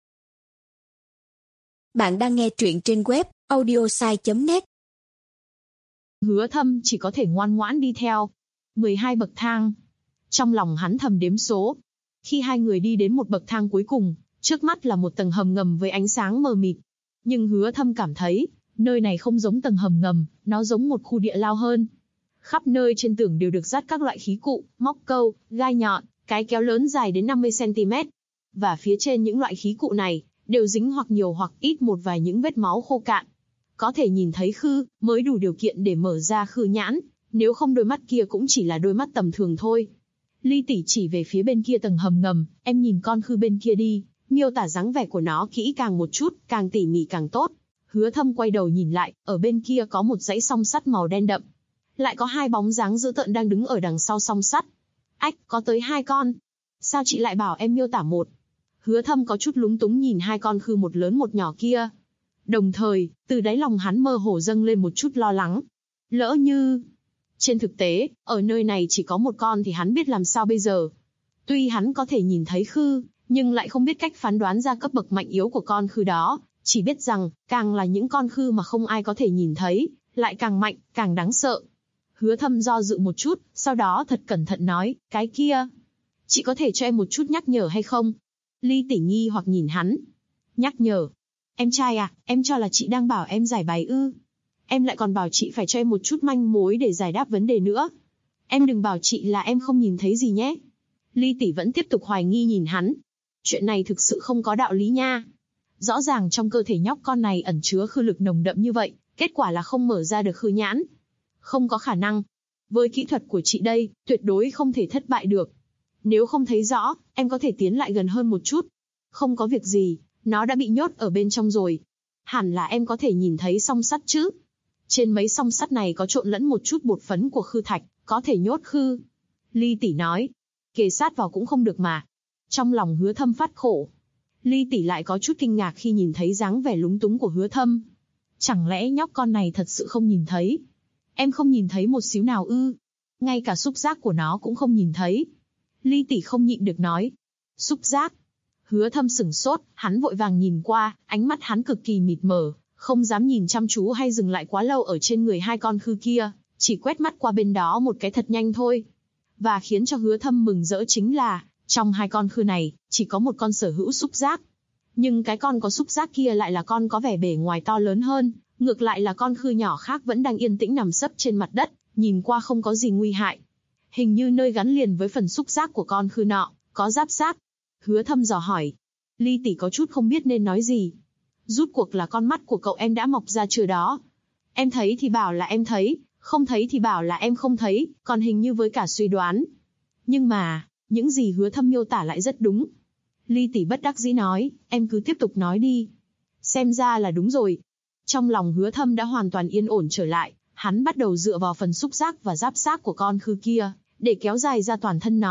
bạn đang nghe truyện trên web audiosai.net. Hứa Thâm chỉ có thể ngoan ngoãn đi theo. 12 bậc thang. Trong lòng hắn thầm đếm số. Khi hai người đi đến một bậc thang cuối cùng, trước mắt là một tầng hầm ngầm với ánh sáng mờ mịt. Nhưng Hứa Thâm cảm thấy, nơi này không giống tầng hầm ngầm, nó giống một khu địa lao hơn. Khắp nơi trên tường đều được dát các loại khí cụ, móc câu, gai nhọn, cái kéo lớn dài đến 50 cm. Và phía trên những loại khí cụ này, đều dính hoặc nhiều hoặc ít một vài những vết máu khô cạn. Có thể nhìn thấy khư, mới đủ điều kiện để mở ra khư nhãn, nếu không đôi mắt kia cũng chỉ là đôi mắt tầm thường thôi. Ly tỷ chỉ về phía bên kia tầng hầm ngầm, em nhìn con khư bên kia đi, miêu tả dáng vẻ của nó kỹ càng một chút, càng tỉ mỉ càng tốt. Hứa Thâm quay đầu nhìn lại, ở bên kia có một dãy song sắt màu đen đậm. Lại có 2 bóng dáng dữ tợn đang đứng ở đằng sau song sắt. Ách, có tới 2 con. Sao chị lại bảo em miêu tả một? Hứa Thâm có chút lúng túng nhìn 2 con khư một lớn một nhỏ kia. Đồng thời, từ đáy lòng hắn mơ hồ dâng lên một chút lo lắng. Lỡ như... Trên thực tế, ở nơi này chỉ có một con thì hắn biết làm sao bây giờ. Tuy hắn có thể nhìn thấy khư, nhưng lại không biết cách phán đoán ra cấp bậc mạnh yếu của con khư đó. Chỉ biết rằng, càng là những con khư mà không ai có thể nhìn thấy, lại càng mạnh, càng đáng sợ. Hứa Thâm do dự một chút, sau đó thật cẩn thận nói, cái kia. Chị có thể cho em một chút nhắc nhở hay không? Ly tỷ nghi hoặc nhìn hắn. Nhắc nhở. Em trai à, em cho là chị đang bảo em giải bài ư? Em lại còn bảo chị phải cho em một chút manh mối để giải đáp vấn đề nữa. Em đừng bảo chị là em không nhìn thấy gì nhé. Ly tỷ vẫn tiếp tục hoài nghi nhìn hắn. Chuyện này thực sự không có đạo lý nha. Rõ ràng trong cơ thể nhóc con này ẩn chứa khư lực nồng đậm như vậy, kết quả là không mở ra được khư nhãn. Không có khả năng. Với kỹ thuật của chị đây, tuyệt đối không thể thất bại được. Nếu không thấy rõ, em có thể tiến lại gần hơn một chút. Không có việc gì, nó đã bị nhốt ở bên trong rồi. Hẳn là em có thể nhìn thấy song sắt chứ. Trên mấy song sắt này có trộn lẫn một chút bột phấn của khư thạch, có thể nhốt khư. Ly tỷ nói, kề sát vào cũng không được mà. Trong lòng Hứa Thâm phát khổ. Ly tỷ lại có chút kinh ngạc khi nhìn thấy dáng vẻ lúng túng của Hứa Thâm. Chẳng lẽ nhóc con này thật sự không nhìn thấy? Em không nhìn thấy một xíu nào ư? Ngay cả xúc giác của nó cũng không nhìn thấy. Ly tỷ không nhịn được nói. Xúc giác? Hứa Thâm sửng sốt, hắn vội vàng nhìn qua, ánh mắt hắn cực kỳ mịt mờ, không dám nhìn chăm chú hay dừng lại quá lâu ở trên người 2 con khư kia, chỉ quét mắt qua bên đó một cái thật nhanh thôi. Và khiến cho Hứa Thâm mừng rỡ chính là, trong 2 con khư này, chỉ có một con sở hữu xúc giác. Nhưng cái con có xúc giác kia lại là con có vẻ bề ngoài to lớn hơn, ngược lại là con khư nhỏ khác vẫn đang yên tĩnh nằm sấp trên mặt đất, nhìn qua không có gì nguy hại. Hình như nơi gắn liền với phần xúc giác của con khư nọ, có giáp xác. Hứa Thâm dò hỏi. Ly tỷ có chút không biết nên nói gì. Rút cuộc là con mắt của cậu em đã mọc ra chưa đó? Em thấy thì bảo là em thấy, không thấy thì bảo là em không thấy, còn hình như với cả suy đoán. Nhưng mà, những gì Hứa Thâm miêu tả lại rất đúng. Ly tỷ bất đắc dĩ nói, em cứ tiếp tục nói đi. Xem ra là đúng rồi. Trong lòng Hứa Thâm đã hoàn toàn yên ổn trở lại, hắn bắt đầu dựa vào phần xúc giác và giáp xác của con khư kia, để kéo dài ra toàn thân nó,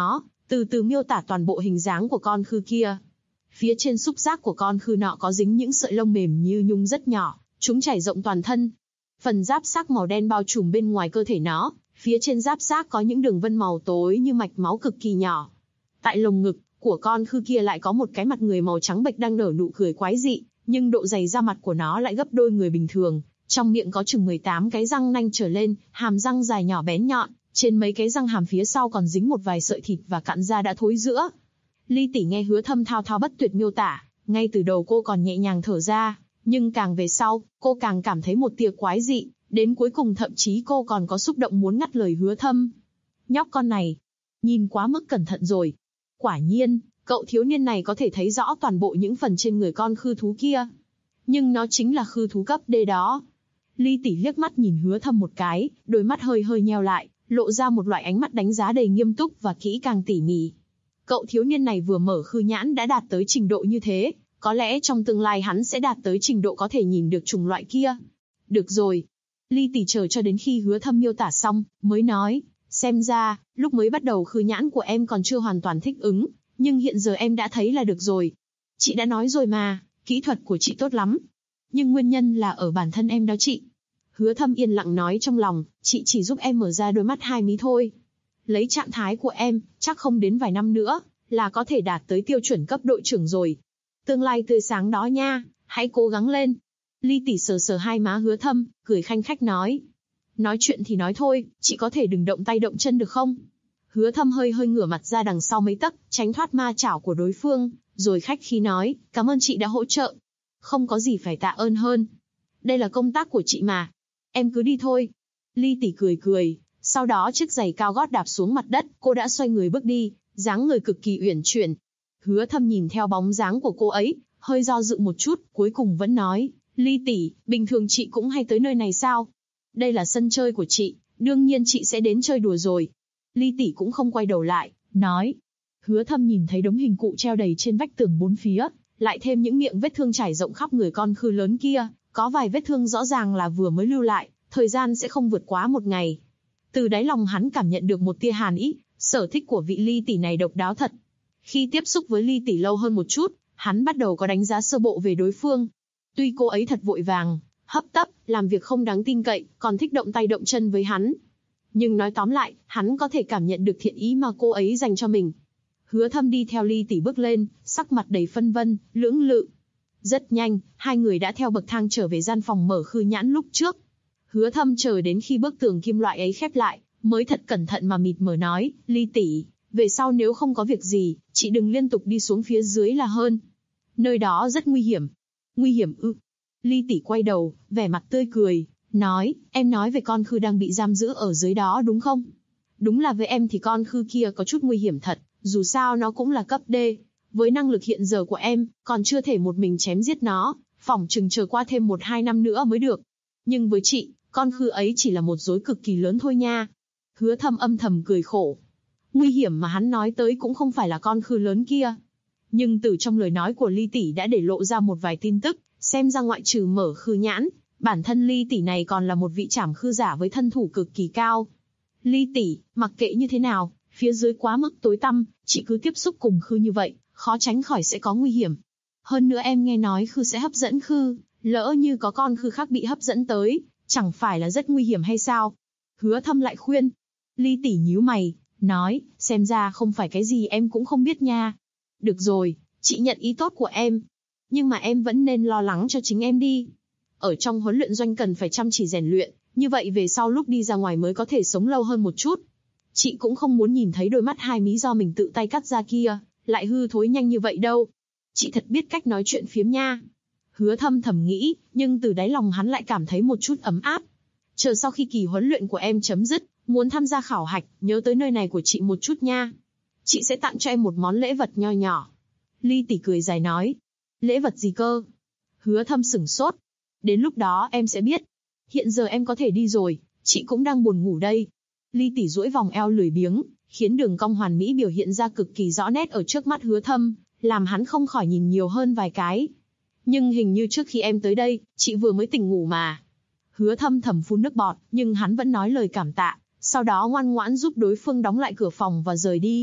từ từ miêu tả toàn bộ hình dáng của con khư kia. Phía trên xúc giác của con khư nọ có dính những sợi lông mềm như nhung rất nhỏ, chúng trải rộng toàn thân. Phần giáp xác màu đen bao trùm bên ngoài cơ thể nó, phía trên giáp xác có những đường vân màu tối như mạch máu cực kỳ nhỏ. Tại lồng ngực của con khư kia lại có một cái mặt người màu trắng bệch đang nở nụ cười quái dị, nhưng độ dày da mặt của nó lại gấp đôi người bình thường. Trong miệng có chừng 18 cái răng nanh trở lên, hàm răng dài nhỏ bén nhọn, trên mấy cái răng hàm phía sau còn dính một vài sợi thịt và cặn da đã thối rữa. Ly Tỷ nghe Hứa Thâm thao thao bất tuyệt miêu tả, ngay từ đầu cô còn nhẹ nhàng thở ra, nhưng càng về sau, cô càng cảm thấy một tia quái dị, đến cuối cùng thậm chí cô còn có xúc động muốn ngắt lời Hứa Thâm. Nhóc con này, nhìn quá mức cẩn thận rồi. Quả nhiên, cậu thiếu niên này có thể thấy rõ toàn bộ những phần trên người con khư thú kia. Nhưng nó chính là khư thú cấp D đó. Ly Tỷ liếc mắt nhìn Hứa Thâm một cái, đôi mắt hơi hơi nheo lại, lộ ra một loại ánh mắt đánh giá đầy nghiêm túc và kỹ càng tỉ mỉ. Cậu thiếu niên này vừa mở khư nhãn đã đạt tới trình độ như thế, có lẽ trong tương lai hắn sẽ đạt tới trình độ có thể nhìn được chủng loại kia. Được rồi. Ly Tỷ chờ cho đến khi Hứa Thâm miêu tả xong, mới nói, xem ra, lúc mới bắt đầu khư nhãn của em còn chưa hoàn toàn thích ứng, nhưng hiện giờ em đã thấy là được rồi. Chị đã nói rồi mà, kỹ thuật của chị tốt lắm. Nhưng nguyên nhân là ở bản thân em đó chị. Hứa Thâm yên lặng nói trong lòng, chị chỉ giúp em mở ra đôi mắt hai mí thôi. Lấy trạng thái của em, chắc không đến vài năm nữa, là có thể đạt tới tiêu chuẩn cấp đội trưởng rồi. Tương lai tươi sáng đó nha, hãy cố gắng lên. Ly Tỷ sờ sờ hai má Hứa Thâm, cười khanh khách nói. Nói chuyện thì nói thôi, chị có thể đừng động tay động chân được không? Hứa Thâm hơi hơi ngửa mặt ra đằng sau mấy tấc, tránh thoát ma chảo của đối phương, rồi khách khí nói, cảm ơn chị đã hỗ trợ. Không có gì phải tạ ơn hơn. Đây là công tác của chị mà. Em cứ đi thôi. Ly Tỷ cười cười, sau đó chiếc giày cao gót đạp xuống mặt đất, cô đã xoay người bước đi, dáng người cực kỳ uyển chuyển. Hứa Thâm nhìn theo bóng dáng của cô ấy, hơi do dự một chút, cuối cùng vẫn nói, Ly Tỷ, bình thường chị cũng hay tới nơi này sao? Đây là sân chơi của chị, đương nhiên chị sẽ đến chơi đùa rồi. Ly Tỷ cũng không quay đầu lại, nói. Hứa Thâm nhìn thấy đống hình cụ treo đầy trên vách tường bốn phía, lại thêm những miệng vết thương trải rộng khắp người con khư lớn kia, có vài vết thương rõ ràng là vừa mới lưu lại, thời gian sẽ không vượt quá một ngày. Từ đáy lòng hắn cảm nhận được một tia hàn ý, sở thích của vị Ly Tỷ này độc đáo thật. Khi tiếp xúc với Ly Tỷ lâu hơn một chút, hắn bắt đầu có đánh giá sơ bộ về đối phương. Tuy cô ấy thật vội vàng, hấp tấp, làm việc không đáng tin cậy, còn thích động tay động chân với hắn. Nhưng nói tóm lại, hắn có thể cảm nhận được thiện ý mà cô ấy dành cho mình. Hứa Thâm đi theo Ly Tỷ bước lên, sắc mặt đầy phân vân, lưỡng lự. Rất nhanh, hai người đã theo bậc thang trở về gian phòng mở khư nhãn lúc trước. Hứa Thâm chờ đến khi bức tường kim loại ấy khép lại, mới thật cẩn thận mà mịt mờ nói, Ly Tỷ, về sau nếu không có việc gì, chị đừng liên tục đi xuống phía dưới là hơn. Nơi đó rất nguy hiểm. Nguy hiểm ư? Ly Tỷ quay đầu, vẻ mặt tươi cười, nói, em nói về con khư đang bị giam giữ ở dưới đó đúng không? Đúng là với em thì con khư kia có chút nguy hiểm thật, dù sao nó cũng là cấp D. Với năng lực hiện giờ của em, còn chưa thể một mình chém giết nó, phỏng chừng chờ qua thêm 1-2 năm nữa mới được. Nhưng với chị, con khư ấy chỉ là một rối cực kỳ lớn thôi nha. Hứa Thâm âm thầm cười khổ. Nguy hiểm mà hắn nói tới cũng không phải là con khư lớn kia. Nhưng từ trong lời nói của Ly Tỷ đã để lộ ra một vài tin tức, xem ra ngoại trừ mở khư nhãn, bản thân Ly Tỷ này còn là một vị trảm khư giả với thân thủ cực kỳ cao. Ly Tỷ, mặc kệ như thế nào, phía dưới quá mức tối tăm, chị cứ tiếp xúc cùng khư như vậy, khó tránh khỏi sẽ có nguy hiểm. Hơn nữa em nghe nói khư sẽ hấp dẫn khư, lỡ như có con khư khác bị hấp dẫn tới, chẳng phải là rất nguy hiểm hay sao? Hứa Thâm lại khuyên. Ly Tỷ nhíu mày, nói, xem ra không phải cái gì em cũng không biết nha. Được rồi, chị nhận ý tốt của em. Nhưng mà em vẫn nên lo lắng cho chính em đi. Ở trong huấn luyện doanh cần phải chăm chỉ rèn luyện, như vậy về sau lúc đi ra ngoài mới có thể sống lâu hơn một chút. Chị cũng không muốn nhìn thấy đôi mắt hai mí do mình tự tay cắt ra kia, lại hư thối nhanh như vậy đâu. Chị thật biết cách nói chuyện phiếm nha. Hứa Thâm thầm nghĩ, nhưng từ đáy lòng hắn lại cảm thấy một chút ấm áp. Chờ sau khi kỳ huấn luyện của em chấm dứt, muốn tham gia khảo hạch, nhớ tới nơi này của chị một chút nha. Chị sẽ tặng cho em một món lễ vật nho nhỏ. Ly Tỷ cười dài nói. Lễ vật gì cơ? Hứa Thâm sửng sốt. Đến lúc đó em sẽ biết. Hiện giờ em có thể đi rồi, chị cũng đang buồn ngủ đây. Ly Tỷ duỗi vòng eo lười biếng, khiến đường cong hoàn mỹ biểu hiện ra cực kỳ rõ nét ở trước mắt Hứa Thâm, làm hắn không khỏi nhìn nhiều hơn vài cái. Nhưng hình như trước khi em tới đây, chị vừa mới tỉnh ngủ mà. Hứa Thâm thầm phun nước bọt, nhưng hắn vẫn nói lời cảm tạ, sau đó ngoan ngoãn giúp đối phương đóng lại cửa phòng và rời đi.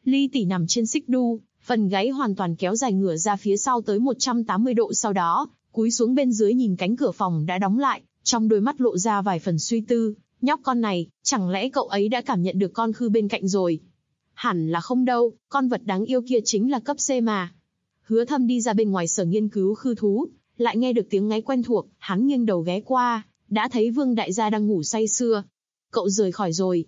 Ly Tỷ nằm trên xích đu, phần gáy hoàn toàn kéo dài ngửa ra phía sau tới 180 độ, sau đó cúi xuống bên dưới nhìn cánh cửa phòng đã đóng lại, trong đôi mắt lộ ra vài phần suy tư. Nhóc con này, chẳng lẽ cậu ấy đã cảm nhận được con khư bên cạnh rồi? Hẳn là không đâu, con vật đáng yêu kia chính là cấp C mà. Hứa Thâm đi ra bên ngoài sở nghiên cứu khư thú, lại nghe được tiếng ngáy quen thuộc, hắn nghiêng đầu ghé qua, đã thấy Vương đại gia đang ngủ say sưa. Cậu rời khỏi rồi.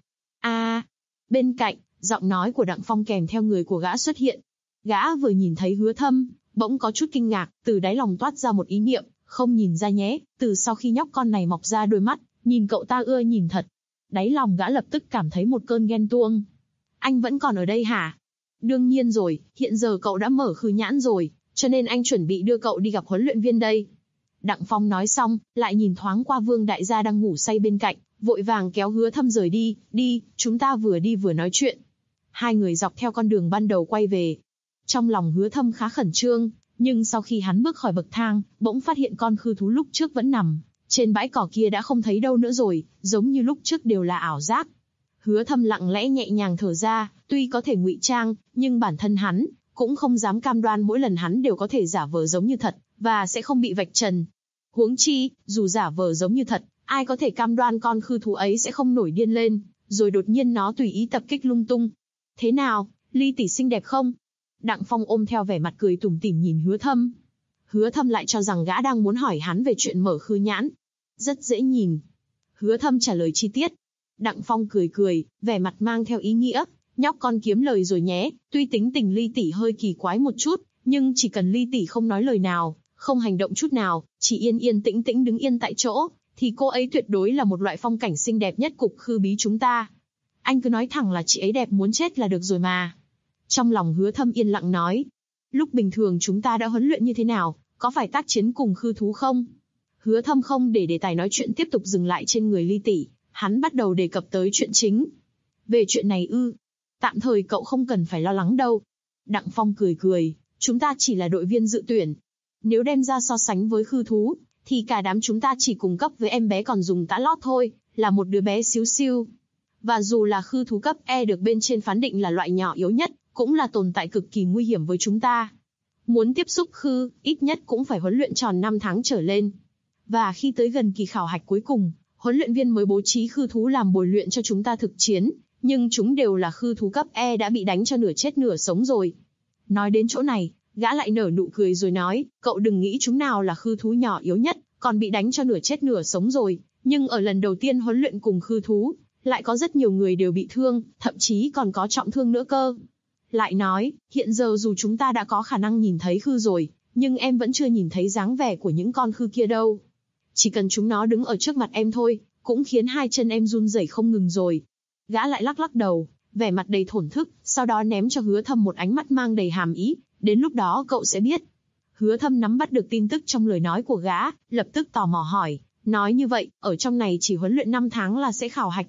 Bên cạnh, giọng nói của Đặng Phong kèm theo người của gã xuất hiện. Gã vừa nhìn thấy Hứa Thâm, bỗng có chút kinh ngạc, từ đáy lòng toát ra một ý niệm, không nhìn ra nhé, từ sau khi nhóc con này mọc ra đôi mắt, nhìn cậu ta ưa nhìn thật. Đáy lòng gã lập tức cảm thấy một cơn ghen tuông. Anh vẫn còn ở đây hả? Đương nhiên rồi, hiện giờ cậu đã mở khư nhãn rồi, cho nên anh chuẩn bị đưa cậu đi gặp huấn luyện viên đây. Đặng Phong nói xong, lại nhìn thoáng qua Vương đại gia đang ngủ say bên cạnh, vội vàng kéo Hứa Thâm rời đi. Đi, chúng ta vừa đi vừa nói chuyện. Hai người dọc theo con đường ban đầu quay về. Trong lòng Hứa Thâm khá khẩn trương, nhưng sau khi hắn bước khỏi bậc thang, bỗng phát hiện con khư thú lúc trước vẫn nằm trên bãi cỏ kia đã không thấy đâu nữa rồi, giống như lúc trước đều là ảo giác. Hứa Thâm lặng lẽ nhẹ nhàng thở ra, tuy có thể ngụy trang, nhưng bản thân hắn cũng không dám cam đoan mỗi lần hắn đều có thể giả vờ giống như thật, và sẽ không bị vạch trần. Huống chi, dù giả vờ giống như thật, ai có thể cam đoan con khư thú ấy sẽ không nổi điên lên, rồi đột nhiên nó tùy ý tập kích lung tung. Thế nào, Ly tỷ xinh đẹp không? Đặng Phong ôm theo vẻ mặt cười tủm tỉm nhìn Hứa Thâm. Hứa Thâm lại cho rằng gã đang muốn hỏi hắn về chuyện mở khư nhãn. Rất dễ nhìn. Hứa Thâm trả lời chi tiết. Đặng Phong cười cười, vẻ mặt mang theo ý nghĩa. Nhóc con kiếm lời rồi nhé, tuy tính tình Ly tỷ hơi kỳ quái một chút, nhưng chỉ cần Ly tỷ không nói lời nào, không hành động chút nào, chỉ yên yên tĩnh tĩnh đứng yên tại chỗ, thì cô ấy tuyệt đối là một loại phong cảnh xinh đẹp nhất cục khư bí chúng ta. Anh cứ nói thẳng là chị ấy đẹp muốn chết là được rồi mà. Trong lòng Hứa Thâm yên lặng nói. Lúc bình thường chúng ta đã huấn luyện như thế nào, có phải tác chiến cùng khư thú không? Hứa Thâm không để đề tài nói chuyện tiếp tục dừng lại trên người Ly tỷ, hắn bắt đầu đề cập tới chuyện chính. Về chuyện này tạm thời cậu không cần phải lo lắng đâu. Đặng Phong cười cười, chúng ta chỉ là đội viên dự tuyển. Nếu đem ra so sánh với khư thú, thì cả đám chúng ta chỉ cùng cấp với em bé còn dùng tã lót thôi, là một đứa bé xíu xiu. Và dù là khư thú cấp E được bên trên phán định là loại nhỏ yếu nhất, cũng là tồn tại cực kỳ nguy hiểm với chúng ta. Muốn tiếp xúc khư, ít nhất cũng phải huấn luyện tròn 5 tháng trở lên. Và khi tới gần kỳ khảo hạch cuối cùng, huấn luyện viên mới bố trí khư thú làm bồi luyện cho chúng ta thực chiến, nhưng chúng đều là khư thú cấp E đã bị đánh cho nửa chết nửa sống rồi. Nói đến chỗ này, gã lại nở nụ cười rồi nói, cậu đừng nghĩ chúng nào là khư thú nhỏ yếu nhất, còn bị đánh cho nửa chết nửa sống rồi, nhưng ở lần đầu tiên huấn luyện cùng khư thú, lại có rất nhiều người đều bị thương, thậm chí còn có trọng thương nữa cơ. Lại nói, hiện giờ dù chúng ta đã có khả năng nhìn thấy khư rồi, nhưng em vẫn chưa nhìn thấy dáng vẻ của những con khư kia đâu. Chỉ cần chúng nó đứng ở trước mặt em thôi, cũng khiến hai chân em run rẩy không ngừng rồi. Gã lại lắc lắc đầu, vẻ mặt đầy thổn thức, sau đó ném cho Hứa Thâm một ánh mắt mang đầy hàm ý, đến lúc đó cậu sẽ biết. Hứa Thâm nắm bắt được tin tức trong lời nói của gã, lập tức tò mò hỏi, nói như vậy, ở trong này chỉ huấn luyện 5 tháng là sẽ khảo hạch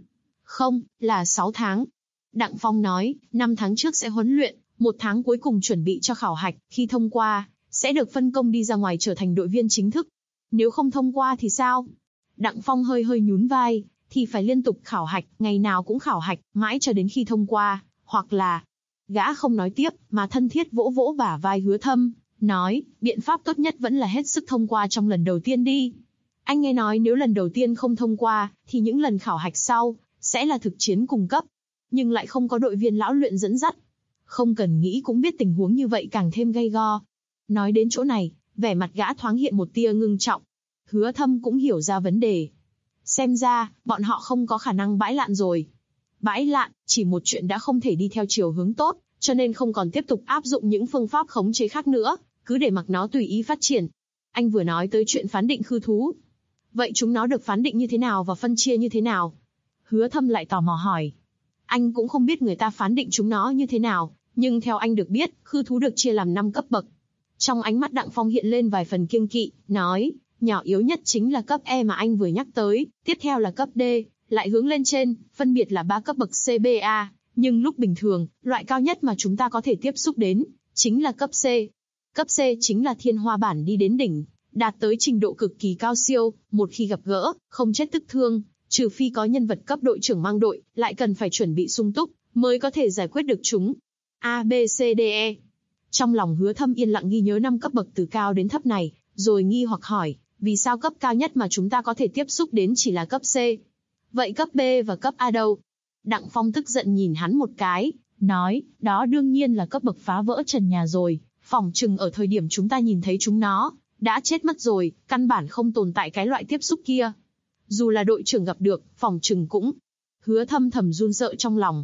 Không, là 6 tháng. Đặng Phong nói, 5 tháng trước sẽ huấn luyện, 1 tháng cuối cùng chuẩn bị cho khảo hạch, khi thông qua, sẽ được phân công đi ra ngoài trở thành đội viên chính thức. Nếu không thông qua thì sao? Đặng Phong hơi hơi nhún vai, thì phải liên tục khảo hạch, ngày nào cũng khảo hạch, mãi cho đến khi thông qua, hoặc là... Gã không nói tiếp, mà thân thiết vỗ vỗ bả vai Hứa Thâm, nói, biện pháp tốt nhất vẫn là hết sức thông qua trong lần đầu tiên đi. Anh nghe nói nếu lần đầu tiên không thông qua, thì những lần khảo hạch sau, sẽ là thực chiến cùng cấp. Nhưng lại không có đội viên lão luyện dẫn dắt. Không cần nghĩ cũng biết tình huống như vậy càng thêm gay go. Nói đến chỗ này, vẻ mặt gã thoáng hiện một tia ngưng trọng. Hứa Thâm cũng hiểu ra vấn đề. Xem ra, bọn họ không có khả năng bãi lạn rồi. Bãi lạn, chỉ một chuyện đã không thể đi theo chiều hướng tốt, cho nên không còn tiếp tục áp dụng những phương pháp khống chế khác nữa, cứ để mặc nó tùy ý phát triển. Anh vừa nói tới chuyện phán định khư thú. Vậy chúng nó được phán định như thế nào và phân chia như thế nào? Hứa Thâm lại tò mò hỏi. Anh cũng không biết người ta phán định chúng nó như thế nào, nhưng theo anh được biết, khư thú được chia làm 5 cấp bậc. Trong ánh mắt Đặng Phong hiện lên vài phần kiêng kỵ, nói, nhỏ yếu nhất chính là cấp E mà anh vừa nhắc tới, tiếp theo là cấp D, lại hướng lên trên, phân biệt là 3 cấp bậc CBA, nhưng lúc bình thường, loại cao nhất mà chúng ta có thể tiếp xúc đến, chính là cấp C. Cấp C chính là thiên hoa bản đi đến đỉnh, đạt tới trình độ cực kỳ cao siêu, một khi gặp gỡ, không chết tức thương, trừ phi có nhân vật cấp đội trưởng mang đội, lại cần phải chuẩn bị sung túc, mới có thể giải quyết được chúng. A, B, C, D, E. Trong lòng Hứa Thâm yên lặng ghi nhớ 5 cấp bậc từ cao đến thấp này, rồi nghi hoặc hỏi, vì sao cấp cao nhất mà chúng ta có thể tiếp xúc đến chỉ là cấp C? Vậy cấp B và cấp A đâu? Đặng Phong tức giận nhìn hắn một cái, nói, đó đương nhiên là cấp bậc phá vỡ trần nhà rồi, phỏng chừng ở thời điểm chúng ta nhìn thấy chúng nó, đã chết mất rồi, căn bản không tồn tại cái loại tiếp xúc kia. Dù là đội trưởng gặp được, phỏng chừng cũng. Hứa Thâm thầm run sợ trong lòng.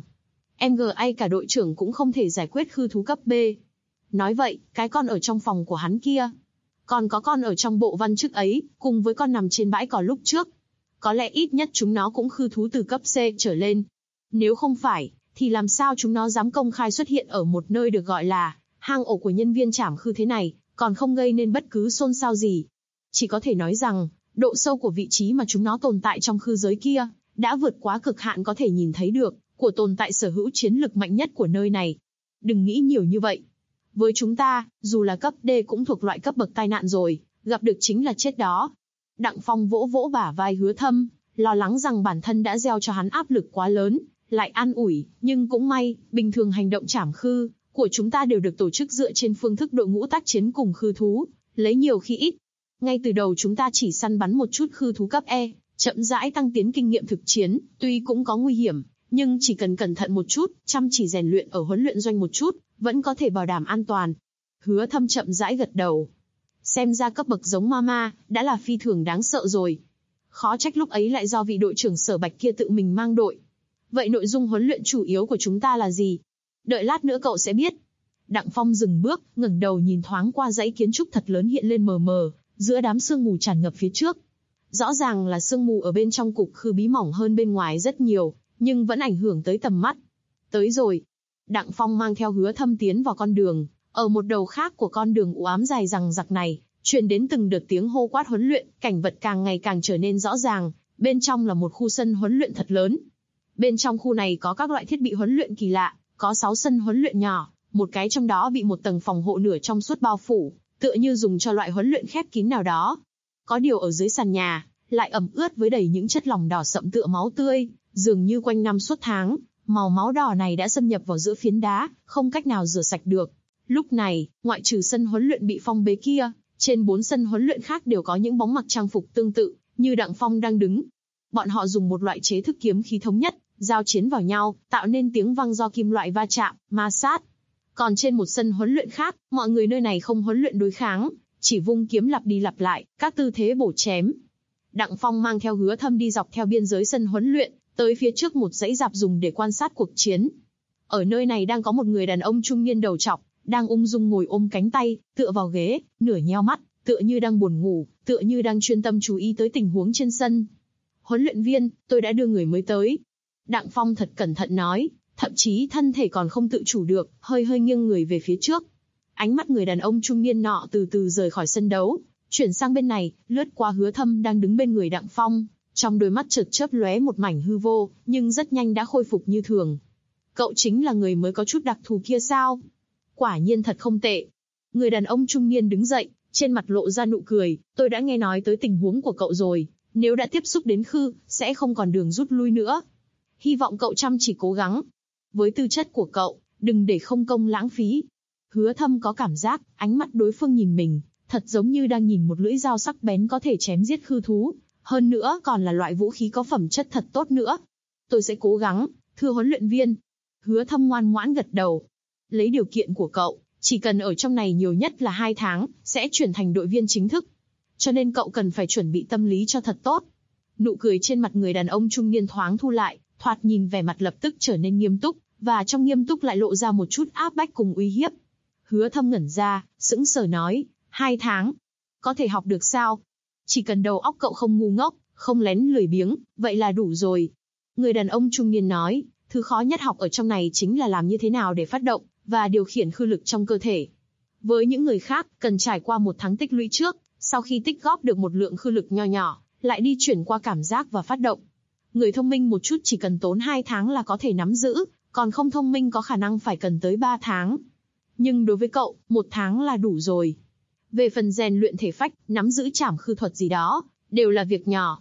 MGA cả đội trưởng cũng không thể giải quyết khư thú cấp B. Nói vậy, cái con ở trong phòng của hắn kia, còn có con ở trong bộ văn chức ấy, cùng với con nằm trên bãi cỏ lúc trước. Có lẽ ít nhất chúng nó cũng khư thú từ cấp C trở lên. Nếu không phải, thì làm sao chúng nó dám công khai xuất hiện ở một nơi được gọi là hang ổ của nhân viên trảm khư thế này, còn không gây nên bất cứ xôn xao gì. Chỉ có thể nói rằng, độ sâu của vị trí mà chúng nó tồn tại trong khư giới kia, đã vượt quá cực hạn có thể nhìn thấy được, của tồn tại sở hữu chiến lực mạnh nhất của nơi này. Đừng nghĩ nhiều như vậy. Với chúng ta, dù là cấp D cũng thuộc loại cấp bậc tai nạn rồi, gặp được chính là chết đó. Đặng Phong vỗ vỗ bả vai Hứa Thâm, lo lắng rằng bản thân đã gieo cho hắn áp lực quá lớn, lại an ủi, nhưng cũng may, bình thường hành động trảm khư của chúng ta đều được tổ chức dựa trên phương thức đội ngũ tác chiến cùng khư thú, lấy nhiều khi ít. Ngay từ đầu chúng ta chỉ săn bắn một chút khư thú cấp E, chậm rãi tăng tiến kinh nghiệm thực chiến, tuy cũng có nguy hiểm, nhưng chỉ cần cẩn thận một chút, chăm chỉ rèn luyện ở huấn luyện doanh một chút, vẫn có thể bảo đảm an toàn. Hứa Thâm chậm rãi gật đầu. Xem ra cấp bậc giống Mama, đã là phi thường đáng sợ rồi. Khó trách lúc ấy lại do vị đội trưởng Sở Bạch kia tự mình mang đội. Vậy nội dung huấn luyện chủ yếu của chúng ta là gì? Đợi lát nữa cậu sẽ biết. Đặng Phong dừng bước, ngẩng đầu nhìn thoáng qua dãy kiến trúc thật lớn hiện lên mờ mờ, giữa đám sương mù tràn ngập phía trước. Rõ ràng là sương mù ở bên trong cục khư bí mỏng hơn bên ngoài rất nhiều, nhưng vẫn ảnh hưởng tới tầm mắt. Tới rồi. Đặng Phong mang theo Hứa Thâm tiến vào con đường. Ở một đầu khác của con đường u ám dài rằng rặc này, truyền đến từng đợt tiếng hô quát huấn luyện, cảnh vật càng ngày càng trở nên rõ ràng. Bên trong là một khu sân huấn luyện thật lớn. Bên trong khu này có các loại thiết bị huấn luyện kỳ lạ, có 6 sân huấn luyện nhỏ, một cái trong đó bị một tầng phòng hộ nửa trong suốt bao phủ, tựa như dùng cho loại huấn luyện khép kín nào đó. Có điều ở dưới sàn nhà, lại ẩm ướt với đầy những chất lỏng đỏ sậm tựa máu tươi, dường như quanh năm suốt tháng, màu máu đỏ này đã xâm nhập vào giữa phiến đá, không cách nào rửa sạch được. Lúc này, ngoại trừ sân huấn luyện bị phong bế kia, trên 4 sân huấn luyện khác đều có những bóng mặc trang phục tương tự, như Đặng Phong đang đứng. Bọn họ dùng một loại chế thức kiếm khí thống nhất, giao chiến vào nhau, tạo nên tiếng vang do kim loại va chạm, ma sát. Còn trên một sân huấn luyện khác, mọi người nơi này không huấn luyện đối kháng, chỉ vung kiếm lặp đi lặp lại, các tư thế bổ chém. Đặng Phong mang theo Hứa Thâm đi dọc theo biên giới sân huấn luyện, tới phía trước một dãy rạp dùng để quan sát cuộc chiến. Ở nơi này đang có một người đàn ông trung niên đầu trọc, đang ung dung ngồi ôm cánh tay, tựa vào ghế, nửa nheo mắt, tựa như đang buồn ngủ, tựa như đang chuyên tâm chú ý tới tình huống trên sân. Huấn luyện viên, tôi đã đưa người mới tới. Đặng Phong thật cẩn thận nói, thậm chí thân thể còn không tự chủ được, hơi nghiêng người về phía trước. Ánh mắt người đàn ông trung niên nọ từ từ rời khỏi sân đấu, chuyển sang bên này, lướt qua Hứa Thâm đang đứng bên người Đặng Phong, trong đôi mắt chợt chớp lóe một mảnh hư vô, nhưng rất nhanh đã khôi phục như thường. Cậu chính là người mới có chút đặc thù kia sao? Quả nhiên thật không tệ. Người đàn ông trung niên đứng dậy, trên mặt lộ ra nụ cười, tôi đã nghe nói tới tình huống của cậu rồi, nếu đã tiếp xúc đến khư, sẽ không còn đường rút lui nữa. Hy vọng cậu chăm chỉ cố gắng. Với tư chất của cậu, đừng để không công lãng phí. Hứa Thâm có cảm giác, ánh mắt đối phương nhìn mình, thật giống như đang nhìn một lưỡi dao sắc bén có thể chém giết khư thú, hơn nữa còn là loại vũ khí có phẩm chất thật tốt nữa. Tôi sẽ cố gắng, thưa huấn luyện viên. Hứa Thâm ngoan ngoãn gật đầu. Lấy điều kiện của cậu, chỉ cần ở trong này nhiều nhất là 2 tháng, sẽ chuyển thành đội viên chính thức. Cho nên cậu cần phải chuẩn bị tâm lý cho thật tốt. Nụ cười trên mặt người đàn ông trung niên thoáng thu lại, thoạt nhìn vẻ mặt lập tức trở nên nghiêm túc, và trong nghiêm túc lại lộ ra một chút áp bách cùng uy hiếp. Hứa Thâm ngẩn ra, sững sờ nói, 2 tháng. Có thể học được sao? Chỉ cần đầu óc cậu không ngu ngốc, không lén lười biếng, vậy là đủ rồi. Người đàn ông trung niên nói, thứ khó nhất học ở trong này chính là làm như thế nào để phát động, và điều khiển khư lực trong cơ thể. Với những người khác, cần trải qua 1 tháng tích lũy trước, sau khi tích góp được một lượng khư lực nho nhỏ, lại đi chuyển qua cảm giác và phát động. Người thông minh một chút chỉ cần tốn 2 tháng là có thể nắm giữ, còn không thông minh có khả năng phải cần tới 3 tháng. Nhưng đối với cậu, 1 tháng là đủ rồi. Về phần rèn luyện thể phách, nắm giữ trảm khư thuật gì đó, đều là việc nhỏ.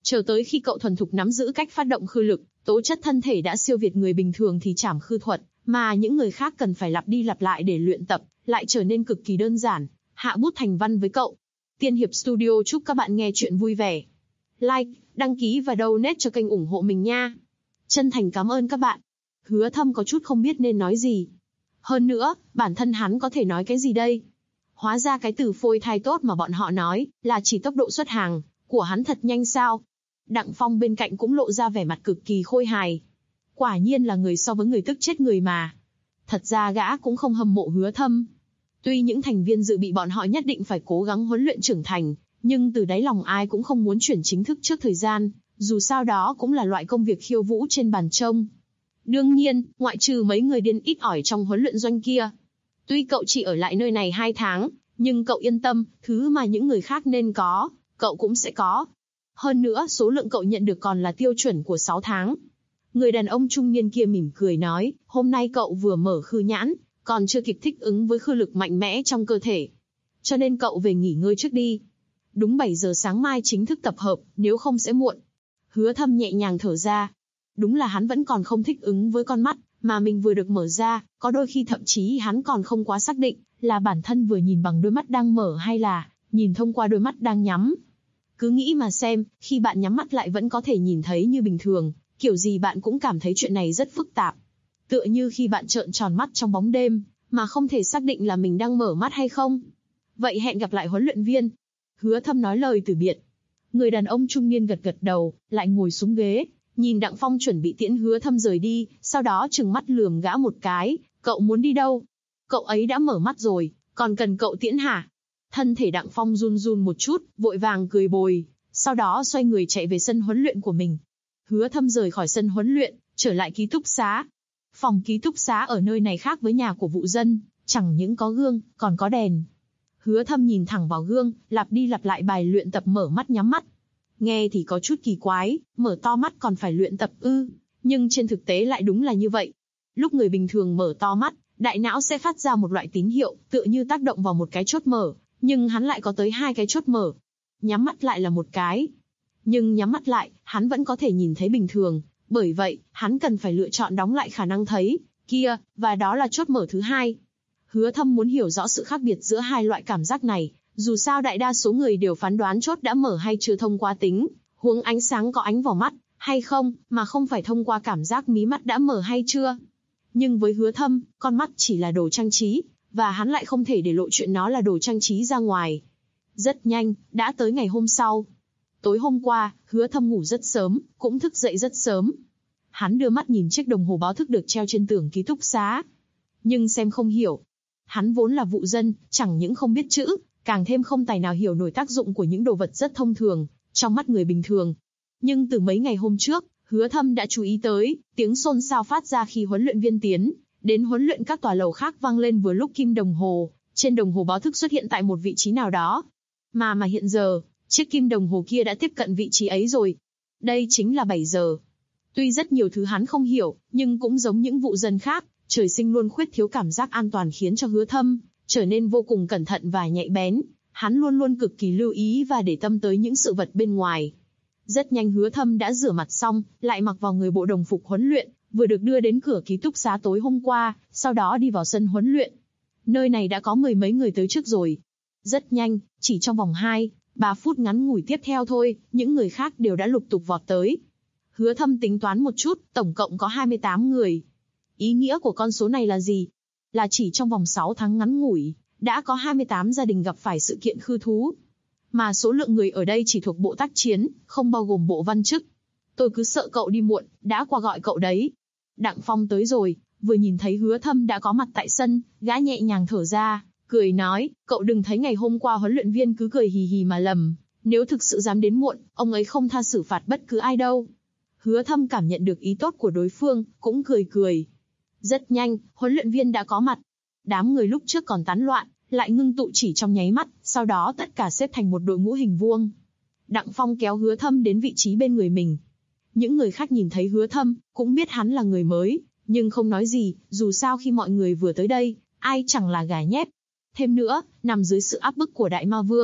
Chờ tới khi cậu thuần thục nắm giữ cách phát động khư lực, tố chất thân thể đã siêu việt người bình thường thì trảm khư thuật, mà những người khác cần phải lặp đi lặp lại để luyện tập, lại trở nên cực kỳ đơn giản. Hạ bút thành văn với cậu. Tiên Hiệp Studio chúc các bạn nghe chuyện vui vẻ. Like, đăng ký và donate cho kênh ủng hộ mình nha. Chân thành cảm ơn các bạn. Hứa Thâm có chút không biết nên nói gì. Hơn nữa, bản thân hắn có thể nói cái gì đây? Hóa ra cái từ phôi thai tốt mà bọn họ nói, là chỉ tốc độ xuất hàng của hắn thật nhanh sao? Đặng Phong bên cạnh cũng lộ ra vẻ mặt cực kỳ khôi hài. Quả nhiên là người so với người tức chết người mà. Thật ra gã cũng không hâm mộ Hứa Thâm. Tuy những thành viên dự bị bọn họ nhất định phải cố gắng huấn luyện trưởng thành, nhưng từ đáy lòng ai cũng không muốn chuyển chính thức trước thời gian, dù sao đó cũng là loại công việc khiêu vũ trên bàn trông. Đương nhiên, ngoại trừ mấy người điên ít ỏi trong huấn luyện doanh kia. Tuy cậu chỉ ở lại nơi này 2 tháng, nhưng cậu yên tâm, thứ mà những người khác nên có, cậu cũng sẽ có. Hơn nữa, số lượng cậu nhận được còn là tiêu chuẩn của 6 tháng. Người đàn ông trung niên kia mỉm cười nói, hôm nay cậu vừa mở khư nhãn, còn chưa kịp thích ứng với khư lực mạnh mẽ trong cơ thể. Cho nên cậu về nghỉ ngơi trước đi. Đúng 7 giờ sáng mai chính thức tập hợp, nếu không sẽ muộn. Hứa Thâm nhẹ nhàng thở ra. Đúng là hắn vẫn còn không thích ứng với con mắt mà mình vừa được mở ra, có đôi khi thậm chí hắn còn không quá xác định là bản thân vừa nhìn bằng đôi mắt đang mở hay là nhìn thông qua đôi mắt đang nhắm. Cứ nghĩ mà xem, khi bạn nhắm mắt lại vẫn có thể nhìn thấy như bình thường, kiểu gì bạn cũng cảm thấy chuyện này rất phức tạp. Tựa như khi bạn trợn tròn mắt trong bóng đêm, mà không thể xác định là mình đang mở mắt hay không. Vậy hẹn gặp lại huấn luyện viên. Hứa Thâm nói lời từ biệt. Người đàn ông trung niên gật gật đầu, lại ngồi xuống ghế, nhìn Đặng Phong chuẩn bị tiễn Hứa Thâm rời đi, sau đó trừng mắt lườm gã một cái, cậu muốn đi đâu? Cậu ấy đã mở mắt rồi, còn cần cậu tiễn hả? Thân thể Đặng Phong run run một chút, vội vàng cười bồi, sau đó xoay người chạy về sân huấn luyện của mình. Hứa Thâm rời khỏi sân huấn luyện, trở lại ký túc xá. Phòng ký túc xá ở nơi này khác với nhà của vụ dân, chẳng những có gương, còn có đèn. Hứa Thâm nhìn thẳng vào gương, lặp đi lặp lại bài luyện tập mở mắt nhắm mắt. Nghe thì có chút kỳ quái, mở to mắt còn phải luyện tập ư, nhưng trên thực tế lại đúng là như vậy. Lúc người bình thường mở to mắt, đại não sẽ phát ra một loại tín hiệu, tựa như tác động vào một cái chốt mở, nhưng hắn lại có tới 2 cái chốt mở. Nhắm mắt lại là một cái. Nhưng nhắm mắt lại, hắn vẫn có thể nhìn thấy bình thường, bởi vậy, hắn cần phải lựa chọn đóng lại khả năng thấy kia, và đó là chốt mở thứ 2. Hứa Thâm muốn hiểu rõ sự khác biệt giữa hai loại cảm giác này, dù sao đại đa số người đều phán đoán chốt đã mở hay chưa thông qua tính huống ánh sáng có ánh vào mắt hay không, mà không phải thông qua cảm giác mí mắt đã mở hay chưa. Nhưng với Hứa Thâm, con mắt chỉ là đồ trang trí, và hắn lại không thể để lộ chuyện nó là đồ trang trí ra ngoài. Rất nhanh, đã tới ngày hôm sau. Tối hôm qua, Hứa Thâm ngủ rất sớm, cũng thức dậy rất sớm. Hắn đưa mắt nhìn chiếc đồng hồ báo thức được treo trên tường ký túc xá. Nhưng xem không hiểu. Hắn vốn là vụ dân, chẳng những không biết chữ, càng thêm không tài nào hiểu nổi tác dụng của những đồ vật rất thông thường, trong mắt người bình thường. Nhưng từ mấy ngày hôm trước, Hứa Thâm đã chú ý tới, tiếng xôn xao phát ra khi huấn luyện viên tiến đến huấn luyện các tòa lầu khác vang lên vừa lúc kim đồng hồ trên đồng hồ báo thức xuất hiện tại một vị trí nào đó. Mà hiện giờ, chiếc kim đồng hồ kia đã tiếp cận vị trí ấy rồi. Đây chính là 7 giờ. Tuy rất nhiều thứ hắn không hiểu, nhưng cũng giống những vụ dân khác, trời sinh luôn khuyết thiếu cảm giác an toàn khiến cho Hứa Thâm trở nên vô cùng cẩn thận và nhạy bén. Hắn luôn luôn cực kỳ lưu ý và để tâm tới những sự vật bên ngoài. Rất nhanh Hứa Thâm đã rửa mặt xong, lại mặc vào người bộ đồng phục huấn luyện, vừa được đưa đến cửa ký túc xá tối hôm qua, sau đó đi vào sân huấn luyện. Nơi này đã có 10 mấy người tới trước rồi. Rất nhanh, chỉ trong vòng 2-3 phút ngắn ngủi tiếp theo thôi, những người khác đều đã lục tục vọt tới. Hứa Thâm tính toán một chút, tổng cộng có 28 người. Ý nghĩa của con số này là gì? Là chỉ trong vòng 6 tháng ngắn ngủi, đã có 28 gia đình gặp phải sự kiện khư thú. Mà số lượng người ở đây chỉ thuộc bộ tác chiến, không bao gồm bộ văn chức. Tôi cứ sợ cậu đi muộn, đã qua gọi cậu đấy. Đặng Phong tới rồi, vừa nhìn thấy Hứa Thâm đã có mặt tại sân, gã nhẹ nhàng thở ra, cười nói, cậu đừng thấy ngày hôm qua huấn luyện viên cứ cười hì hì mà lầm. Nếu thực sự dám đến muộn, ông ấy không tha xử phạt bất cứ ai đâu. Hứa Thâm cảm nhận được ý tốt của đối phương, cũng cười cười. Rất nhanh, huấn luyện viên đã có mặt. Đám người lúc trước còn tán loạn, lại ngưng tụ chỉ trong nháy mắt, sau đó tất cả xếp thành một đội ngũ hình vuông. Đặng Phong kéo Hứa Thâm đến vị trí bên người mình. Những người khác nhìn thấy Hứa Thâm, cũng biết hắn là người mới, nhưng không nói gì, dù sao khi mọi người vừa tới đây, ai chẳng là gà nhép. Thêm nữa, nằm dưới sự áp bức của Đại Ma Vương,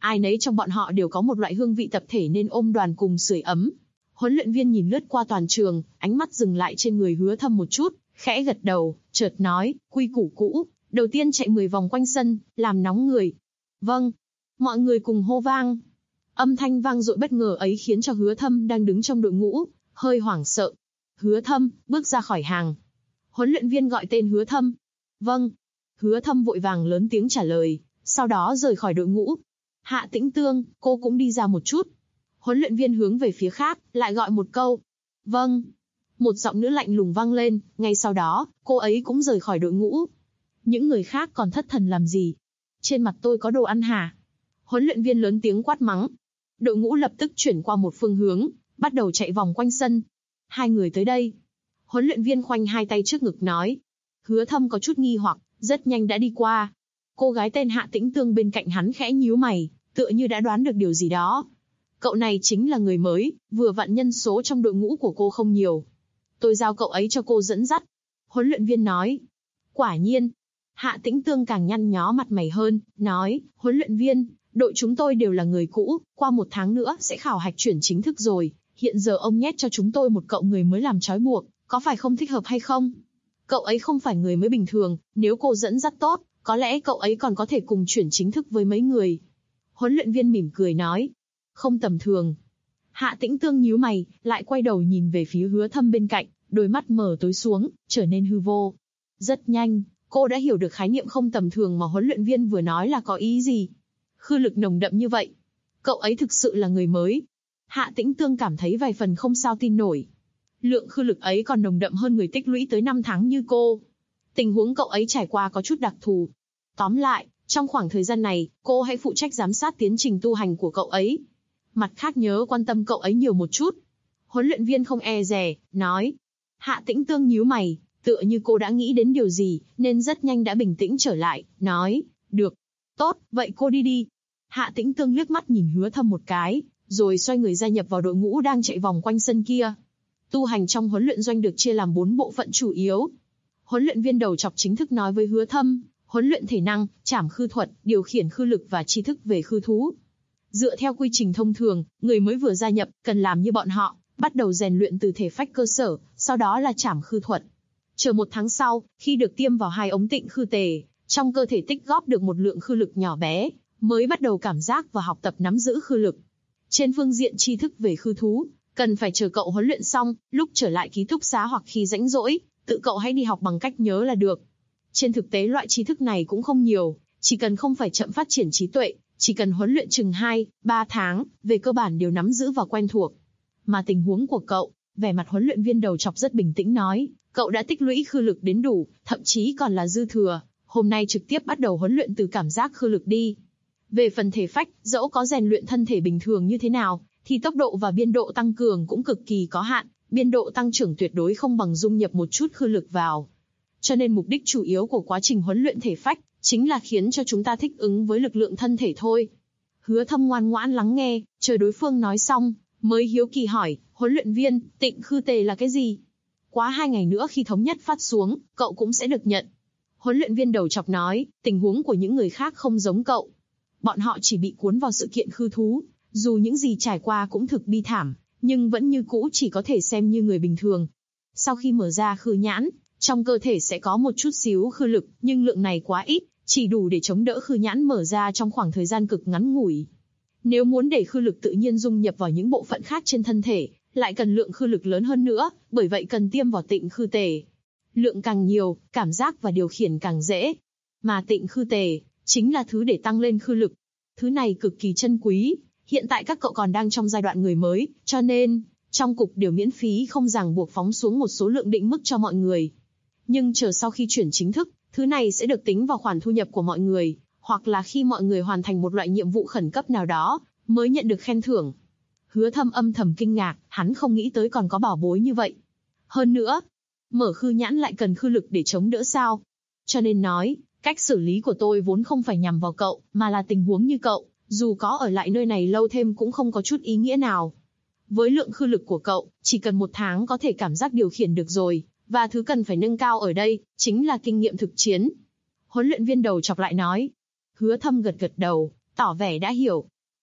Ai nấy trong bọn họ đều có một loại hương vị tập thể nên ôm đoàn cùng sưởi ấm. Huấn luyện viên nhìn lướt qua toàn trường, ánh mắt dừng lại trên người Hứa Thâm một chút, khẽ gật đầu, chợt nói, quy củ cũ, đầu tiên chạy 10 vòng quanh sân, làm nóng người. Vâng. Mọi người cùng hô vang. Âm thanh vang dội bất ngờ ấy khiến cho Hứa Thâm đang đứng trong đội ngũ, hơi hoảng sợ. Hứa Thâm, bước ra khỏi hàng. Huấn luyện viên gọi tên Hứa Thâm. Vâng. Hứa Thâm vội vàng lớn tiếng trả lời, sau đó rời khỏi đội ngũ. Hạ Tĩnh Tương, cô cũng đi ra một chút. Huấn luyện viên hướng về phía khác, lại gọi một câu. Vâng. Một giọng nữ lạnh lùng vang lên, ngay sau đó, cô ấy cũng rời khỏi đội ngũ. Những người khác còn thất thần làm gì? Trên mặt tôi có đồ ăn hả? Huấn luyện viên lớn tiếng quát mắng. Đội ngũ lập tức chuyển qua một phương hướng, bắt đầu chạy vòng quanh sân. Hai người tới đây. Huấn luyện viên khoanh hai tay trước ngực nói. Hứa Thâm có chút nghi hoặc, rất nhanh đã đi qua. Cô gái tên Hạ Tĩnh Tương bên cạnh hắn khẽ nhíu mày, tựa như đã đoán được điều gì đó. Cậu này chính là người mới, vừa vặn nhân số trong đội ngũ của cô không nhiều. Tôi giao cậu ấy cho cô dẫn dắt. Huấn luyện viên nói. Quả nhiên. Hạ Tĩnh Tương càng nhăn nhó mặt mày hơn, nói, huấn luyện viên, đội chúng tôi đều là người cũ, qua 1 tháng nữa sẽ khảo hạch chuyển chính thức rồi. Hiện giờ ông nhét cho chúng tôi một cậu người mới làm trói buộc, có phải không thích hợp hay không? Cậu ấy không phải người mới bình thường, nếu cô dẫn dắt tốt, có lẽ cậu ấy còn có thể cùng chuyển chính thức với mấy người. Huấn luyện viên mỉm cười nói. Không tầm thường. Hạ Tĩnh Tương nhíu mày, lại quay đầu nhìn về phía Hứa Thâm bên cạnh, đôi mắt mở tối xuống, trở nên hư vô. Rất nhanh, cô đã hiểu được khái niệm không tầm thường mà huấn luyện viên vừa nói là có ý gì. Khư lực nồng đậm như vậy. Cậu ấy thực sự là người mới. Hạ Tĩnh Tương cảm thấy vài phần không sao tin nổi. Lượng khư lực ấy còn nồng đậm hơn người tích lũy tới 5 tháng như cô. Tình huống cậu ấy trải qua có chút đặc thù. Tóm lại, trong khoảng thời gian này, cô hãy phụ trách giám sát tiến trình tu hành của cậu ấy. Mặt khác nhớ quan tâm cậu ấy nhiều một chút. Huấn luyện viên không e dè, nói. Hạ Tĩnh Tương nhíu mày, tựa như cô đã nghĩ đến điều gì, nên rất nhanh đã bình tĩnh trở lại, nói. Được. Tốt, vậy cô đi đi. Hạ Tĩnh Tương liếc mắt nhìn Hứa Thâm một cái, rồi xoay người gia nhập vào đội ngũ đang chạy vòng quanh sân kia. Tu hành trong huấn luyện doanh được chia làm 4 bộ phận chủ yếu. Huấn luyện viên đầu chọc chính thức nói với Hứa Thâm, huấn luyện thể năng, trảm khư thuật, điều khiển khư lực và tri thức về khư thú. Dựa theo quy trình thông thường, người mới vừa gia nhập cần làm như bọn họ, bắt đầu rèn luyện từ thể phách cơ sở, sau đó là trảm khư thuật. Chờ 1 tháng sau, khi được tiêm vào 2 ống tịnh khư tề, trong cơ thể tích góp được một lượng khư lực nhỏ bé, mới bắt đầu cảm giác và học tập nắm giữ khư lực. Trên phương diện tri thức về khư thú, cần phải chờ cậu huấn luyện xong, lúc trở lại ký túc xá hoặc khi rảnh rỗi, tự cậu hãy đi học bằng cách nhớ là được. Trên thực tế loại tri thức này cũng không nhiều, chỉ cần không phải chậm phát triển trí tuệ, chỉ cần huấn luyện chừng 2-3 tháng, về cơ bản đều nắm giữ và quen thuộc. Mà tình huống của cậu, vẻ mặt huấn luyện viên đầu chọc rất bình tĩnh nói, cậu đã tích lũy khư lực đến đủ, thậm chí còn là dư thừa, hôm nay trực tiếp bắt đầu huấn luyện từ cảm giác khư lực đi. Về phần thể phách, dẫu có rèn luyện thân thể bình thường như thế nào, thì tốc độ và biên độ tăng cường cũng cực kỳ có hạn, biên độ tăng trưởng tuyệt đối không bằng dung nhập một chút khư lực vào. Cho nên mục đích chủ yếu của quá trình huấn luyện thể phách, chính là khiến cho chúng ta thích ứng với lực lượng thân thể thôi. Hứa Thâm ngoan ngoãn lắng nghe, chờ đối phương nói xong, mới hiếu kỳ hỏi, huấn luyện viên, tịnh khư tề là cái gì? Quá 2 ngày nữa khi thống nhất phát xuống, cậu cũng sẽ được nhận. Huấn luyện viên đầu chọc nói, tình huống của những người khác không giống cậu. Bọn họ chỉ bị cuốn vào sự kiện khư thú, dù những gì trải qua cũng thực bi thảm, nhưng vẫn như cũ chỉ có thể xem như người bình thường. Sau khi mở ra khư nhãn, trong cơ thể sẽ có một chút xíu khư lực, nhưng lượng này quá ít, chỉ đủ để chống đỡ khư nhãn mở ra trong khoảng thời gian cực ngắn ngủi. Nếu muốn để khư lực tự nhiên dung nhập vào những bộ phận khác trên thân thể, lại cần lượng khư lực lớn hơn nữa, bởi vậy cần tiêm vào tịnh khư tề. Lượng càng nhiều, cảm giác và điều khiển càng dễ. Mà tịnh khư tề, chính là thứ để tăng lên khư lực. Thứ này cực kỳ chân quý, hiện tại các cậu còn đang trong giai đoạn người mới, cho nên, trong cục đều miễn phí không ràng buộc phóng xuống một số lượng định mức cho mọi người. Nhưng chờ sau khi chuyển chính thức, thứ này sẽ được tính vào khoản thu nhập của mọi người, hoặc là khi mọi người hoàn thành một loại nhiệm vụ khẩn cấp nào đó, mới nhận được khen thưởng. Hứa Thâm âm thầm kinh ngạc, hắn không nghĩ tới còn có bảo bối như vậy. Hơn nữa, mở khư nhãn lại cần khư lực để chống đỡ sao. Cho nên nói, cách xử lý của tôi vốn không phải nhằm vào cậu, mà là tình huống như cậu, dù có ở lại nơi này lâu thêm cũng không có chút ý nghĩa nào. Với lượng khư lực của cậu, chỉ cần 1 tháng có thể cảm giác điều khiển được rồi, và thứ cần phải nâng cao ở đây, chính là kinh nghiệm thực chiến. Huấn luyện viên đầu chọc lại nói. Hứa Thâm gật gật đầu, tỏ vẻ đã hiểu.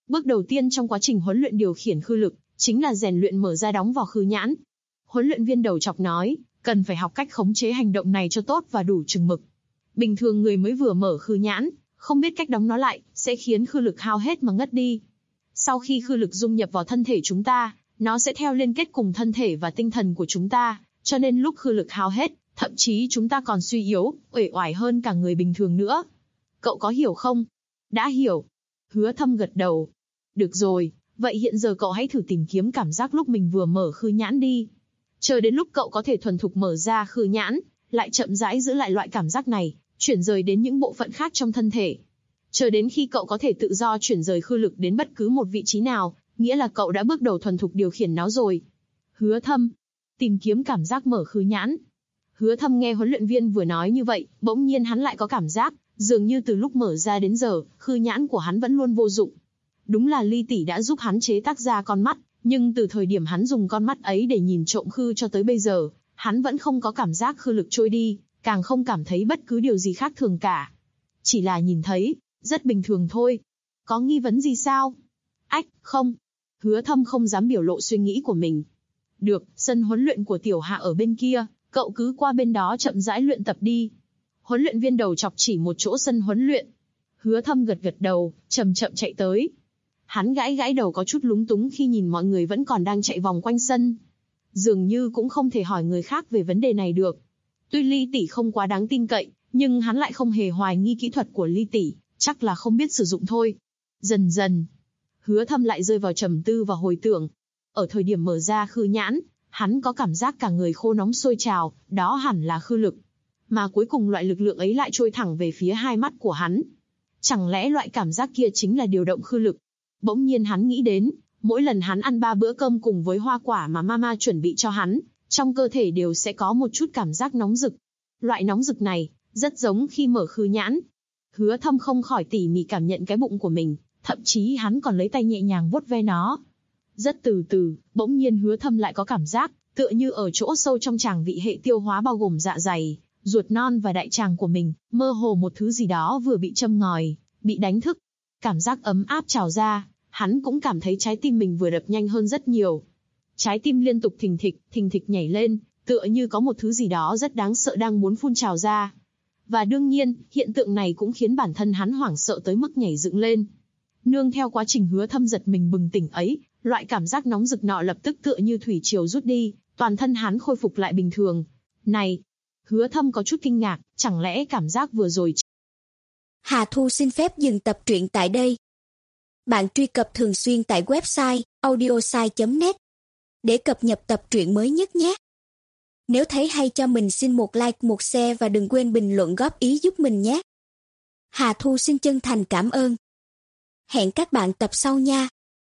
Bước đầu tiên trong quá trình huấn luyện điều khiển khư lực, chính là rèn luyện mở ra đóng vào khư nhãn. Huấn luyện viên đầu chọc nói, cần phải học cách khống chế hành động này cho tốt và đủ chừng mực. Bình thường người mới vừa mở khư nhãn, không biết cách đóng nó lại, sẽ khiến khư lực hao hết mà ngất đi. Sau khi khư lực dung nhập vào thân thể chúng ta, nó sẽ theo liên kết cùng thân thể và tinh thần của chúng ta, cho nên lúc khư lực hao hết, thậm chí chúng ta còn suy yếu, uể oải hơn cả người bình thường nữa. Cậu có hiểu không? Đã hiểu. Hứa Thâm gật đầu. Được rồi, vậy hiện giờ cậu hãy thử tìm kiếm cảm giác lúc mình vừa mở khư nhãn đi. Chờ đến lúc cậu có thể thuần thục mở ra khư nhãn, lại chậm rãi giữ lại loại cảm giác này, chuyển rời đến những bộ phận khác trong thân thể. Chờ đến khi cậu có thể tự do chuyển rời khư lực đến bất cứ một vị trí nào, nghĩa là cậu đã bước đầu thuần thục điều khiển nó rồi. Hứa Thâm, tìm kiếm cảm giác mở khư nhãn. Hứa Thâm nghe huấn luyện viên vừa nói như vậy, bỗng nhiên hắn lại có cảm giác, dường như từ lúc mở ra đến giờ, khư nhãn của hắn vẫn luôn vô dụng. Đúng là Ly tỷ đã giúp hắn chế tác ra con mắt, nhưng từ thời điểm hắn dùng con mắt ấy để nhìn trộm khư cho tới bây giờ, hắn vẫn không có cảm giác khư lực trôi đi, càng không cảm thấy bất cứ điều gì khác thường cả. Chỉ là nhìn thấy, rất bình thường thôi. Có nghi vấn gì sao? Ách, không. Hứa Thâm không dám biểu lộ suy nghĩ của mình. Được, sân huấn luyện của Tiểu Hạ ở bên kia, cậu cứ qua bên đó chậm rãi luyện tập đi. Huấn luyện viên đầu chọc chỉ một chỗ sân huấn luyện. Hứa Thâm gật gật đầu, chậm chậm chạy tới. Hắn gãi gãi đầu có chút lúng túng khi nhìn mọi người vẫn còn đang chạy vòng quanh sân. Dường như cũng không thể hỏi người khác về vấn đề này được. Tuy Ly tỷ không quá đáng tin cậy, nhưng hắn lại không hề hoài nghi kỹ thuật của Ly tỷ, chắc là không biết sử dụng thôi. Dần dần, Hứa Thâm lại rơi vào trầm tư và hồi tưởng. Ở thời điểm mở ra khư nhãn, hắn có cảm giác cả người khô nóng sôi trào, đó hẳn là khư lực. Mà cuối cùng loại lực lượng ấy lại trôi thẳng về phía hai mắt của hắn. Chẳng lẽ loại cảm giác kia chính là điều động khư lực? Bỗng nhiên hắn nghĩ đến, mỗi lần hắn ăn 3 bữa cơm cùng với hoa quả mà mama chuẩn bị cho hắn, trong cơ thể đều sẽ có một chút cảm giác nóng rực. Loại nóng rực này, rất giống khi mở khư nhãn. Hứa Thâm không khỏi tỉ mỉ cảm nhận cái bụng của mình, thậm chí hắn còn lấy tay nhẹ nhàng vuốt ve nó. Rất từ từ, bỗng nhiên Hứa Thâm lại có cảm giác, tựa như ở chỗ sâu trong tràng vị hệ tiêu hóa bao gồm dạ dày, ruột non và đại tràng của mình, mơ hồ một thứ gì đó vừa bị châm ngòi, bị đánh thức. Cảm giác ấm áp trào ra, hắn cũng cảm thấy trái tim mình vừa đập nhanh hơn rất nhiều. Trái tim liên tục thình thịch nhảy lên, tựa như có một thứ gì đó rất đáng sợ đang muốn phun trào ra. Và đương nhiên, hiện tượng này cũng khiến bản thân hắn hoảng sợ tới mức nhảy dựng lên. Nương theo quá trình Hứa Thâm giật mình bừng tỉnh ấy, loại cảm giác nóng rực nọ lập tức tựa như thủy triều rút đi, toàn thân hắn khôi phục lại bình thường. Này, Hứa Thâm có chút kinh ngạc, chẳng lẽ cảm giác vừa rồi... Hà Thu xin phép dừng tập truyện tại đây. Bạn truy cập thường xuyên tại website audiosai.net để cập nhật tập truyện mới nhất nhé. Nếu thấy hay cho mình xin một like, một share và đừng quên bình luận góp ý giúp mình nhé. Hà Thu xin chân thành cảm ơn. Hẹn các bạn tập sau nha.